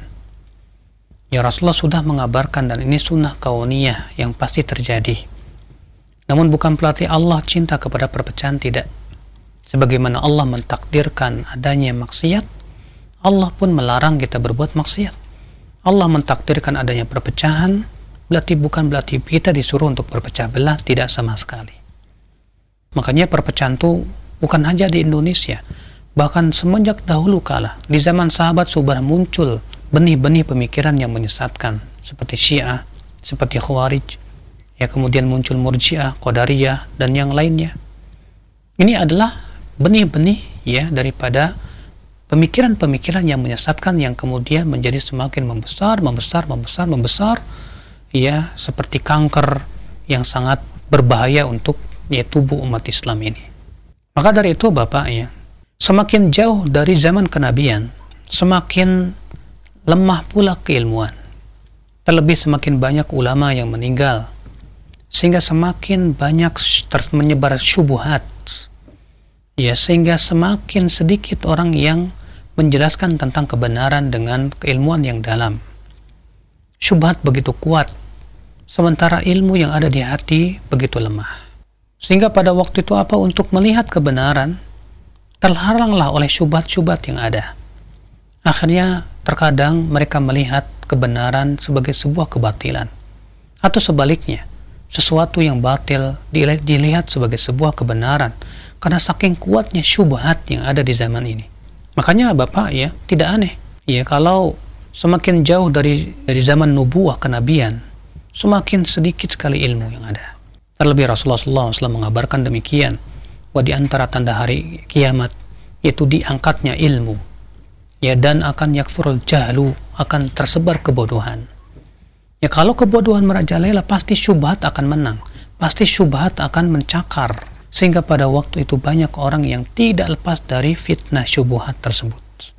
Ya Rasulullah sudah mengabarkan, dan ini sunnah kauniyah yang pasti terjadi. Namun bukan berarti Allah cinta kepada perpecahan, tidak. Sebagaimana Allah mentakdirkan adanya maksiat, Allah pun melarang kita berbuat maksiat. Allah mentakdirkan adanya perpecahan, berarti bukan berarti kita disuruh untuk berpecah belah, tidak sama sekali. Makanya perpecahan itu bukan hanya di Indonesia, bahkan semenjak dahulu kala, di zaman sahabat sudah muncul benih-benih pemikiran yang menyesatkan, seperti Syiah, seperti Khawarij, ya kemudian muncul Murji'ah, Qadariyah, dan yang lainnya. Ini adalah benih-benih ya daripada pemikiran-pemikiran yang menyesatkan, yang kemudian menjadi semakin membesar, membesar, membesar, membesar, ya seperti kanker yang sangat berbahaya untuk ya, tubuh umat Islam ini. Maka dari itu Bapak ya, semakin jauh dari zaman kenabian, semakin lemah pula keilmuan. Terlebih semakin banyak ulama yang meninggal, sehingga semakin banyak ter- menyebar syubhat. Ya, sehingga semakin sedikit orang yang menjelaskan tentang kebenaran dengan keilmuan yang dalam. Syubhat begitu kuat, sementara ilmu yang ada di hati begitu lemah. Sehingga pada waktu itu apa, untuk melihat kebenaran terhalanglah oleh syubhat-syubhat yang ada. Akhirnya terkadang mereka melihat kebenaran sebagai sebuah kebatilan, atau sebaliknya, sesuatu yang batil dilihat sebagai sebuah kebenaran, karena saking kuatnya syubhat yang ada di zaman ini. Makanya Bapak ya, tidak aneh ya kalau semakin jauh dari dari zaman nubuah kenabian, semakin sedikit sekali ilmu yang ada. Terlebih Rasulullah shallallahu alaihi wasallam mengabarkan demikian, bahwa di antara tanda hari kiamat yaitu diangkatnya ilmu, ya, dan akan yakthurul jahlu, akan tersebar kebodohan. Ya, kalau kebodohan merajalela, pasti syubhat akan menang, pasti syubhat akan mencakar, sehingga pada waktu itu banyak orang yang tidak lepas dari fitnah syubhat tersebut.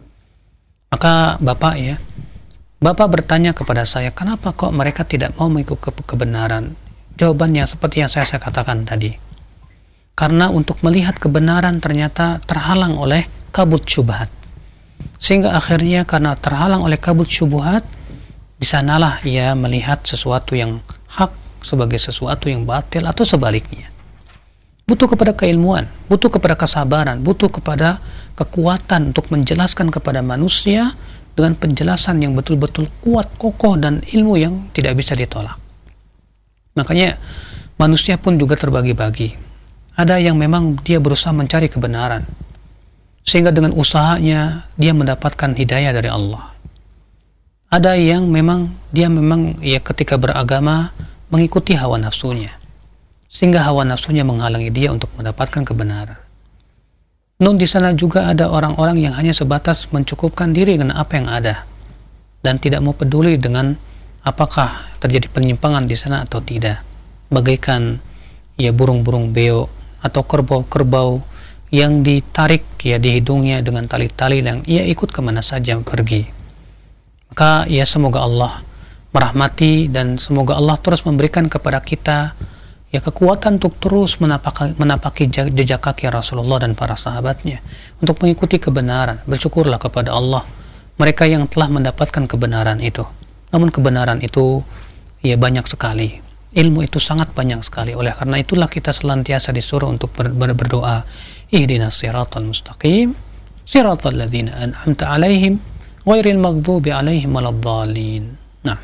Maka Bapak ya, Bapak bertanya kepada saya, kenapa kok mereka tidak mau mengikuti ke kebenaran? Jawabannya seperti yang saya, saya katakan tadi. Karena untuk melihat kebenaran ternyata terhalang oleh kabut syubhat. Sehingga akhirnya karena terhalang oleh kabut syubhat, di sanalah ia melihat sesuatu yang hak sebagai sesuatu yang batil, atau sebaliknya. Butuh kepada keilmuan, butuh kepada kesabaran, butuh kepada kekuatan untuk menjelaskan kepada manusia dengan penjelasan yang betul-betul kuat, kokoh, dan ilmu yang tidak bisa ditolak. Makanya manusia pun juga terbagi-bagi. Ada yang memang dia berusaha mencari kebenaran, sehingga dengan usahanya dia mendapatkan hidayah dari Allah. Ada yang memang dia memang ya ketika beragama mengikuti hawa nafsunya, sehingga hawa nafsunya menghalangi dia untuk mendapatkan kebenaran. Namun di sana juga ada orang-orang yang hanya sebatas mencukupkan diri dengan apa yang ada, dan tidak mau peduli dengan apakah terjadi penyimpangan di sana atau tidak. Bagaikan ya burung-burung beo atau kerbau-kerbau yang ditarik ya di hidungnya dengan tali-tali yang ia ikut kemana saja pergi. Maka ya semoga Allah merahmati, dan semoga Allah terus memberikan kepada kita ya kekuatan untuk terus menapaki, menapaki jejak kaki Rasulullah dan para sahabatnya untuk mengikuti kebenaran. Bersyukurlah kepada Allah mereka yang telah mendapatkan kebenaran itu. Namun kebenaran itu ya banyak sekali, ilmu itu sangat banyak sekali. Oleh karena itulah kita senantiasa disuruh untuk ber ber berdoa, ihdinas siratal mustaqim, siratal ladzina an'amta alaihim, ghairil maghdubi alaihim waladdallin. Nah,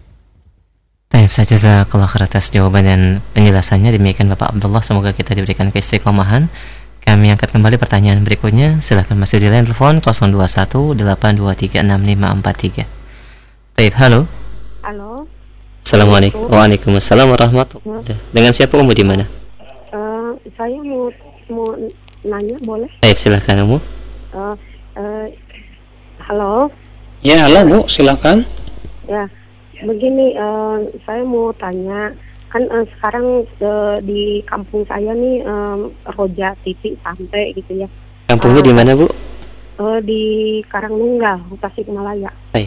Baik, jazakallah khair atas jawaban dan penjelasannya. Demikian Bapak Abdullah, semoga kita diberikan keistiqomahan. Kami angkat kembali pertanyaan berikutnya. Silahkan masih di line telepon nol dua satu delapan dua tiga enam lima empat tiga. Baik, halo. Halo. Assalamualaikum. Waalaikumsalam warahmatullahi wabarakatuh. Dengan siapa, Umu, di mana? Uh, saya mau mau nanya, boleh? Baik, silakan Umu. Uh, uh, halo. Ya, halo Bu, silakan. Ya, begini, uh, saya mau tanya, kan uh, sekarang uh, di kampung saya nih um, Roja T V sampai gitu ya. Kampungnya uh, di mana, Bu? Uh, di Karangnunggal, Tasikmalaya. Baik.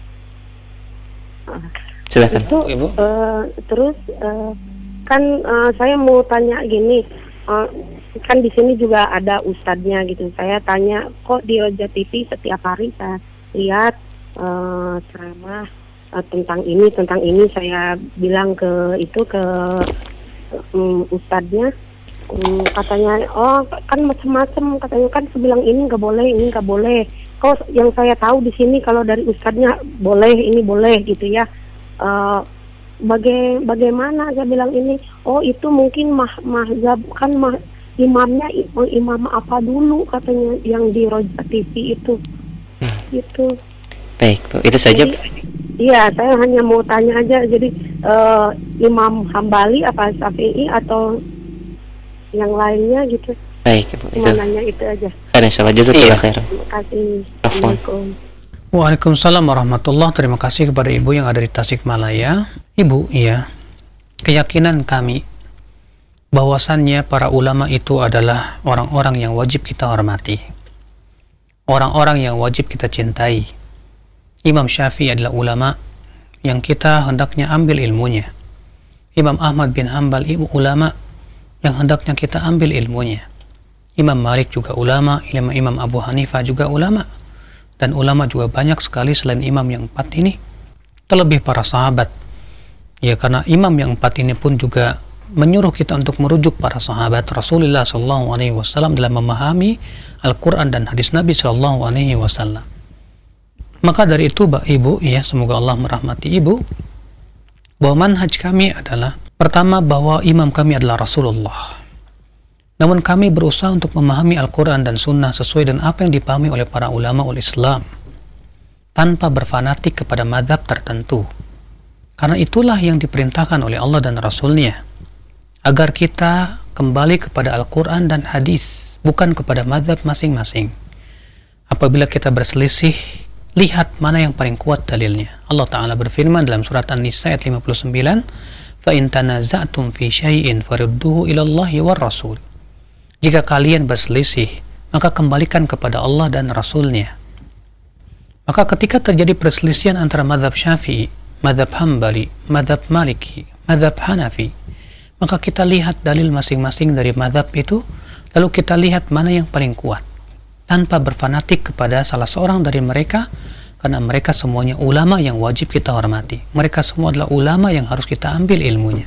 Silakan. Itu, uh, terus uh, kan uh, saya mau tanya gini, uh, kan di sini juga ada ustadznya gitu. Saya tanya, kok di Roja T V setiap hari saya lihat uh, ceramah uh, tentang ini tentang ini. Saya bilang ke itu ke um, ustadznya, um, katanya, oh kan macam-macam, katanya kan sebilang ini nggak boleh, ini nggak boleh. Kok yang saya tahu di sini kalau dari ustadznya boleh, ini boleh gitu ya. Uh, baga bagaimana saya bilang ini, oh itu mungkin mah mahzab kan mah imamnya imam apa dulu katanya yang di Roja T V itu. Hmm. Itu. Baik, Bu, itu saja. Iya, saya hanya mau tanya aja, jadi uh, Imam Hambali apa Syafi'i atau yang lainnya gitu. Baik, Bu, itu. Nanya itu aja. Insyaallah, jazakallah khair. Terima kasih. Assalamualaikum. Waalaikumsalam warahmatullahi. Terima kasih kepada Ibu yang ada di Tasikmalaya. Ibu, iya, keyakinan kami bahwasannya para ulama itu adalah orang-orang yang wajib kita hormati, orang-orang yang wajib kita cintai. Imam Syafi'i adalah ulama yang kita hendaknya ambil ilmunya. Imam Ahmad bin Hanbal ibu ulama yang hendaknya kita ambil ilmunya. Imam Malik juga ulama, Imam, Imam Abu Hanifah juga ulama, dan ulama juga banyak sekali selain imam yang empat ini, terlebih para sahabat. Ya, karena imam yang empat ini pun juga menyuruh kita untuk merujuk para sahabat Rasulullah shallallahu alaihi wasallam dalam memahami Al-Quran dan hadis Nabi shallallahu alaihi wasallam. Maka dari itu, Mbak Ibu, ya, semoga Allah merahmati Ibu, bahwa manhaj kami adalah pertama bahwa imam kami adalah Rasulullah. Namun kami berusaha untuk memahami Al-Quran dan Sunnah sesuai dengan apa yang dipahami oleh para ulama ul Islam, tanpa berfanatik kepada mazhab tertentu. Karena itulah yang diperintahkan oleh Allah dan Rasulnya, agar kita kembali kepada Al-Quran dan hadis, bukan kepada mazhab masing-masing. Apabila kita berselisih, lihat mana yang paling kuat dalilnya. Allah Ta'ala berfirman dalam surat An-Nisa ayat lima puluh sembilan, فَإِن تَنَازَعْتُمْ فِي شَيْءٍ فَرُدُّوهُ إِلَى اللَّهِ وَالرَّسُولِ. Jika kalian berselisih, maka kembalikan kepada Allah dan Rasulnya. Maka ketika terjadi perselisihan antara mazhab Syafi'i, mazhab Hambali, mazhab Maliki, mazhab Hanafi, maka kita lihat dalil masing-masing dari mazhab itu, lalu kita lihat mana yang paling kuat, tanpa berfanatik kepada salah seorang dari mereka, karena mereka semuanya ulama yang wajib kita hormati. Mereka semua adalah ulama yang harus kita ambil ilmunya.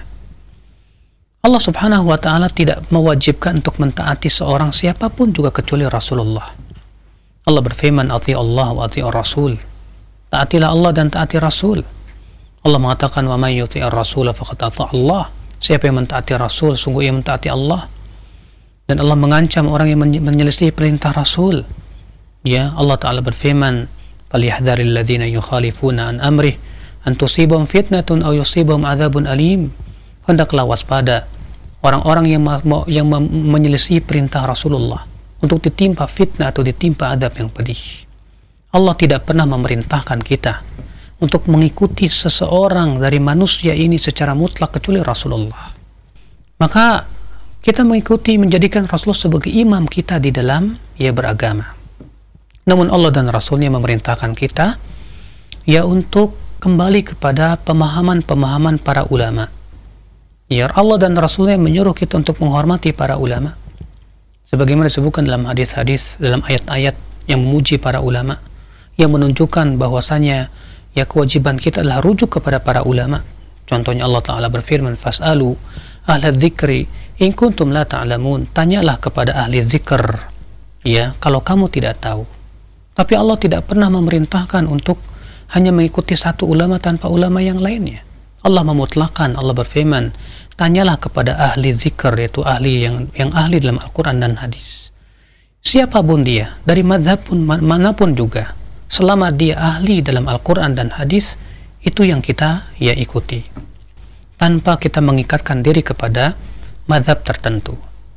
Allah Subhanahu wa Ta'ala tidak mewajibkan untuk mentaati seorang siapapun juga kecuali Rasulullah. Allah berfirman, "Ati Allah wa ati Rasul." Taatilah Allah dan taati Rasul. Allah mengatakan, "Wa may yuti'ir Rasul faqad ata Allah." Siapa yang mentaati Rasul, sungguh ia mentaati Allah. Dan Allah mengancam orang yang menyelisih perintah Rasul. Ya, Allah Ta'ala berfirman, "Falyahdharil ladzina yukhalifuna an amrih an tusibahum fitnatun aw yusibahum adzabun alim." Hendaklah waspada orang-orang yang yang menyelisih perintah Rasulullah untuk ditimpa fitnah atau ditimpa adab yang pedih. Allah tidak pernah memerintahkan kita untuk mengikuti seseorang dari manusia ini secara mutlak kecuali Rasulullah. Maka kita mengikuti, menjadikan Rasulullah sebagai imam kita di dalam ya beragama. Namun Allah dan Rasulnya memerintahkan kita ya untuk kembali kepada pemahaman-pemahaman para ulama. Ya, Allah dan Rasulnya menyuruh kita untuk menghormati para ulama, sebagaimana disebutkan dalam hadis-hadis, dalam ayat-ayat yang memuji para ulama, yang menunjukkan bahwasanya ya kewajiban kita adalah rujuk kepada para ulama. Contohnya Allah Ta'ala berfirman, "Fas'alu ahla dzikri in kuntum la ta'lamun." Tanyalah kepada ahli zikr ya kalau kamu tidak tahu. Tapi Allah tidak pernah memerintahkan untuk hanya mengikuti satu ulama tanpa ulama yang lainnya. Allah memutlakkan. Allah berfirman, tanyalah kepada ahli zikr, yaitu ahli yang yang ahli dalam Al-Quran dan hadis. Siapapun dia, dari madhab pun manapun juga, selama dia ahli dalam Al-Quran dan hadis, itu yang kita ya ikuti, tanpa kita mengikatkan diri kepada madhab tertentu.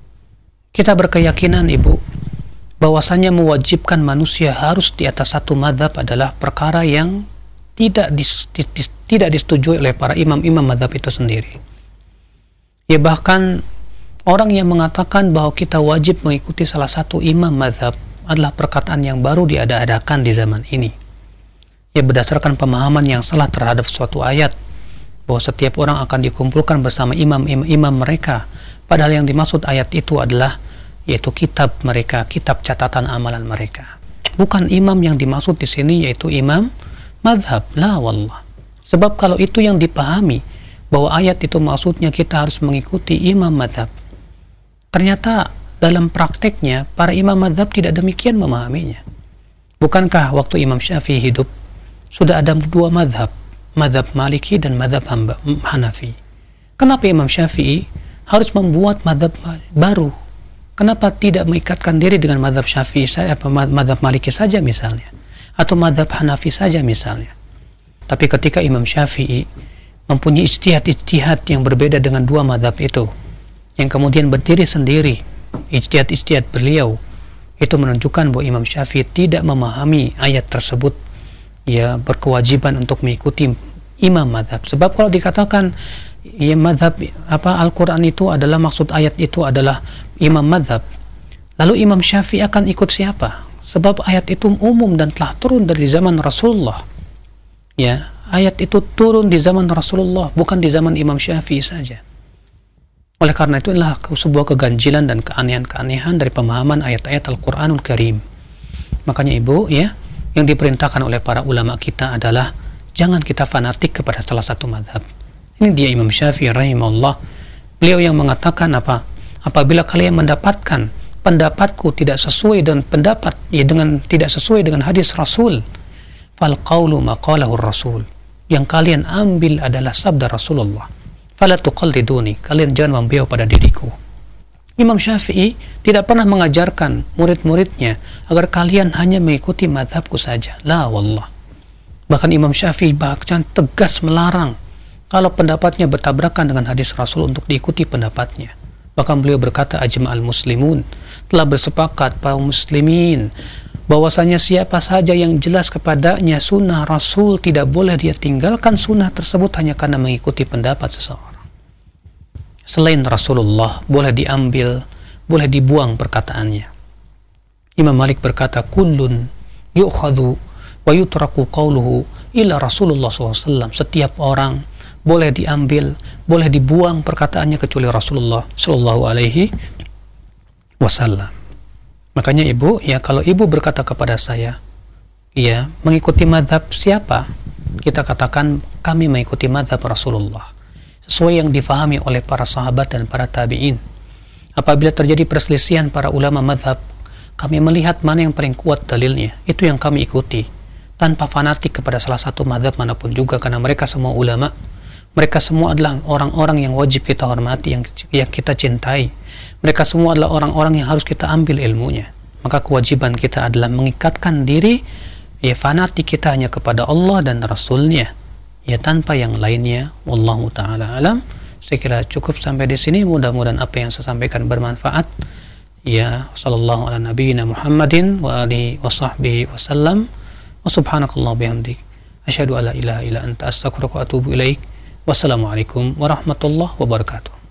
Kita berkeyakinan, Ibu, bahwasanya mewajibkan manusia harus di atas satu madhab adalah perkara yang tidak dis, dis, dis, tidak disetujui oleh para imam-imam madhab itu sendiri. Ya, bahkan orang yang mengatakan bahwa kita wajib mengikuti salah satu imam madhab adalah perkataan yang baru diada-adakan di zaman ini. Ya, berdasarkan pemahaman yang salah terhadap suatu ayat, bahwa setiap orang akan dikumpulkan bersama imam-imam mereka, padahal yang dimaksud ayat itu adalah yaitu kitab mereka, kitab catatan amalan mereka. Bukan imam yang dimaksud di sini yaitu imam madhab, la wallah. Sebab kalau itu yang dipahami, bahwa ayat itu maksudnya kita harus mengikuti imam madhab, ternyata dalam prakteknya para imam madhab tidak demikian memahaminya. Bukankah waktu Imam Syafi'i hidup sudah ada dua madhab, madhab Maliki dan madhab Hanafi? Kenapa Imam Syafi'i harus membuat madhab baru? Kenapa tidak mengikatkan diri dengan madhab Syafi'i saja, apa madhab Maliki saja misalnya, atau madhab Hanafi saja misalnya? Tapi ketika Imam Syafi'i mempunyai ijtihad-ijtihad yang berbeda dengan dua madhab itu, yang kemudian berdiri sendiri, ijtihad-ijtihad beliau itu menunjukkan bahwa Imam Syafi'i tidak memahami ayat tersebut, ya berkewajiban untuk mengikuti imam madhab. Sebab kalau dikatakan ya madhab apa Al-Quran itu adalah, maksud ayat itu adalah imam madhab, lalu Imam Syafi'i akan ikut siapa? Sebab ayat itu umum dan telah turun dari zaman Rasulullah. Ya, ayat itu turun di zaman Rasulullah, bukan di zaman Imam Syafi'i saja. Oleh karena itu adalah sebuah keganjilan dan keanehan-keanehan dari pemahaman ayat-ayat Al-Quranul Karim. Makanya ibu, ya, yang diperintahkan oleh para ulama kita adalah jangan kita fanatik kepada salah satu madhab. Ini dia Imam Syafi'i rahimahullah. Beliau yang mengatakan apa? Apabila kalian mendapatkan pendapatku tidak sesuai dengan pendapat, ya dengan tidak sesuai dengan hadis Rasul, fal qawlu maqalahu Rasul. Yang kalian ambil adalah sabda Rasulullah. Fala tuqalliduni, kalian jangan membiau pada diriku. Imam Syafi'i tidak pernah mengajarkan murid-muridnya agar kalian hanya mengikuti madhabku saja. La wallah. Bahkan Imam Syafi'i bahkan tegas melarang kalau pendapatnya bertabrakan dengan hadis Rasul untuk diikuti pendapatnya. Bahkan beliau berkata, ajma'al muslimun, telah bersepakat kaum muslimin bahwasanya siapa saja yang jelas kepadanya sunnah Rasul, tidak boleh dia tinggalkan sunnah tersebut hanya karena mengikuti pendapat seseorang. Selain Rasulullah boleh diambil, boleh dibuang perkataannya. Imam Malik berkata, kullun yu'khadhu wa yutraku qawluhu illa Rasulullah shallallahu alaihi wasallam. Setiap orang boleh diambil, boleh dibuang perkataannya kecuali Rasulullah shallallahu alaihi wasallam. Makanya ibu, ya kalau ibu berkata kepada saya, ya mengikuti madhab siapa? Kita katakan kami mengikuti madhab Rasulullah, sesuai yang difahami oleh para sahabat dan para tabi'in. Apabila terjadi perselisihan para ulama madhab, kami melihat mana yang paling kuat dalilnya, itu yang kami ikuti, tanpa fanatik kepada salah satu madhab manapun juga, karena mereka semua ulama, mereka semua adalah orang-orang yang wajib kita hormati, yang, yang kita cintai. Mereka semua adalah orang-orang yang harus kita ambil ilmunya. Maka kewajiban kita adalah mengikatkan diri, ya fanatik kita hanya kepada Allah dan Rasulnya, ya tanpa yang lainnya. Wallahu ta'ala alam. Saya kira cukup sampai di sini. Mudah-mudahan apa yang saya sampaikan bermanfaat. Ya, sallallahu ala nabiyyina Muhammadin wa alihi wa sahbihi wasallam. Wa subhanakallah bihamdik. Asyhadu an la ilaha illa anta astaghfiruka wa atubu ilaik. Wassalamualaikum warahmatullahi wabarakatuh.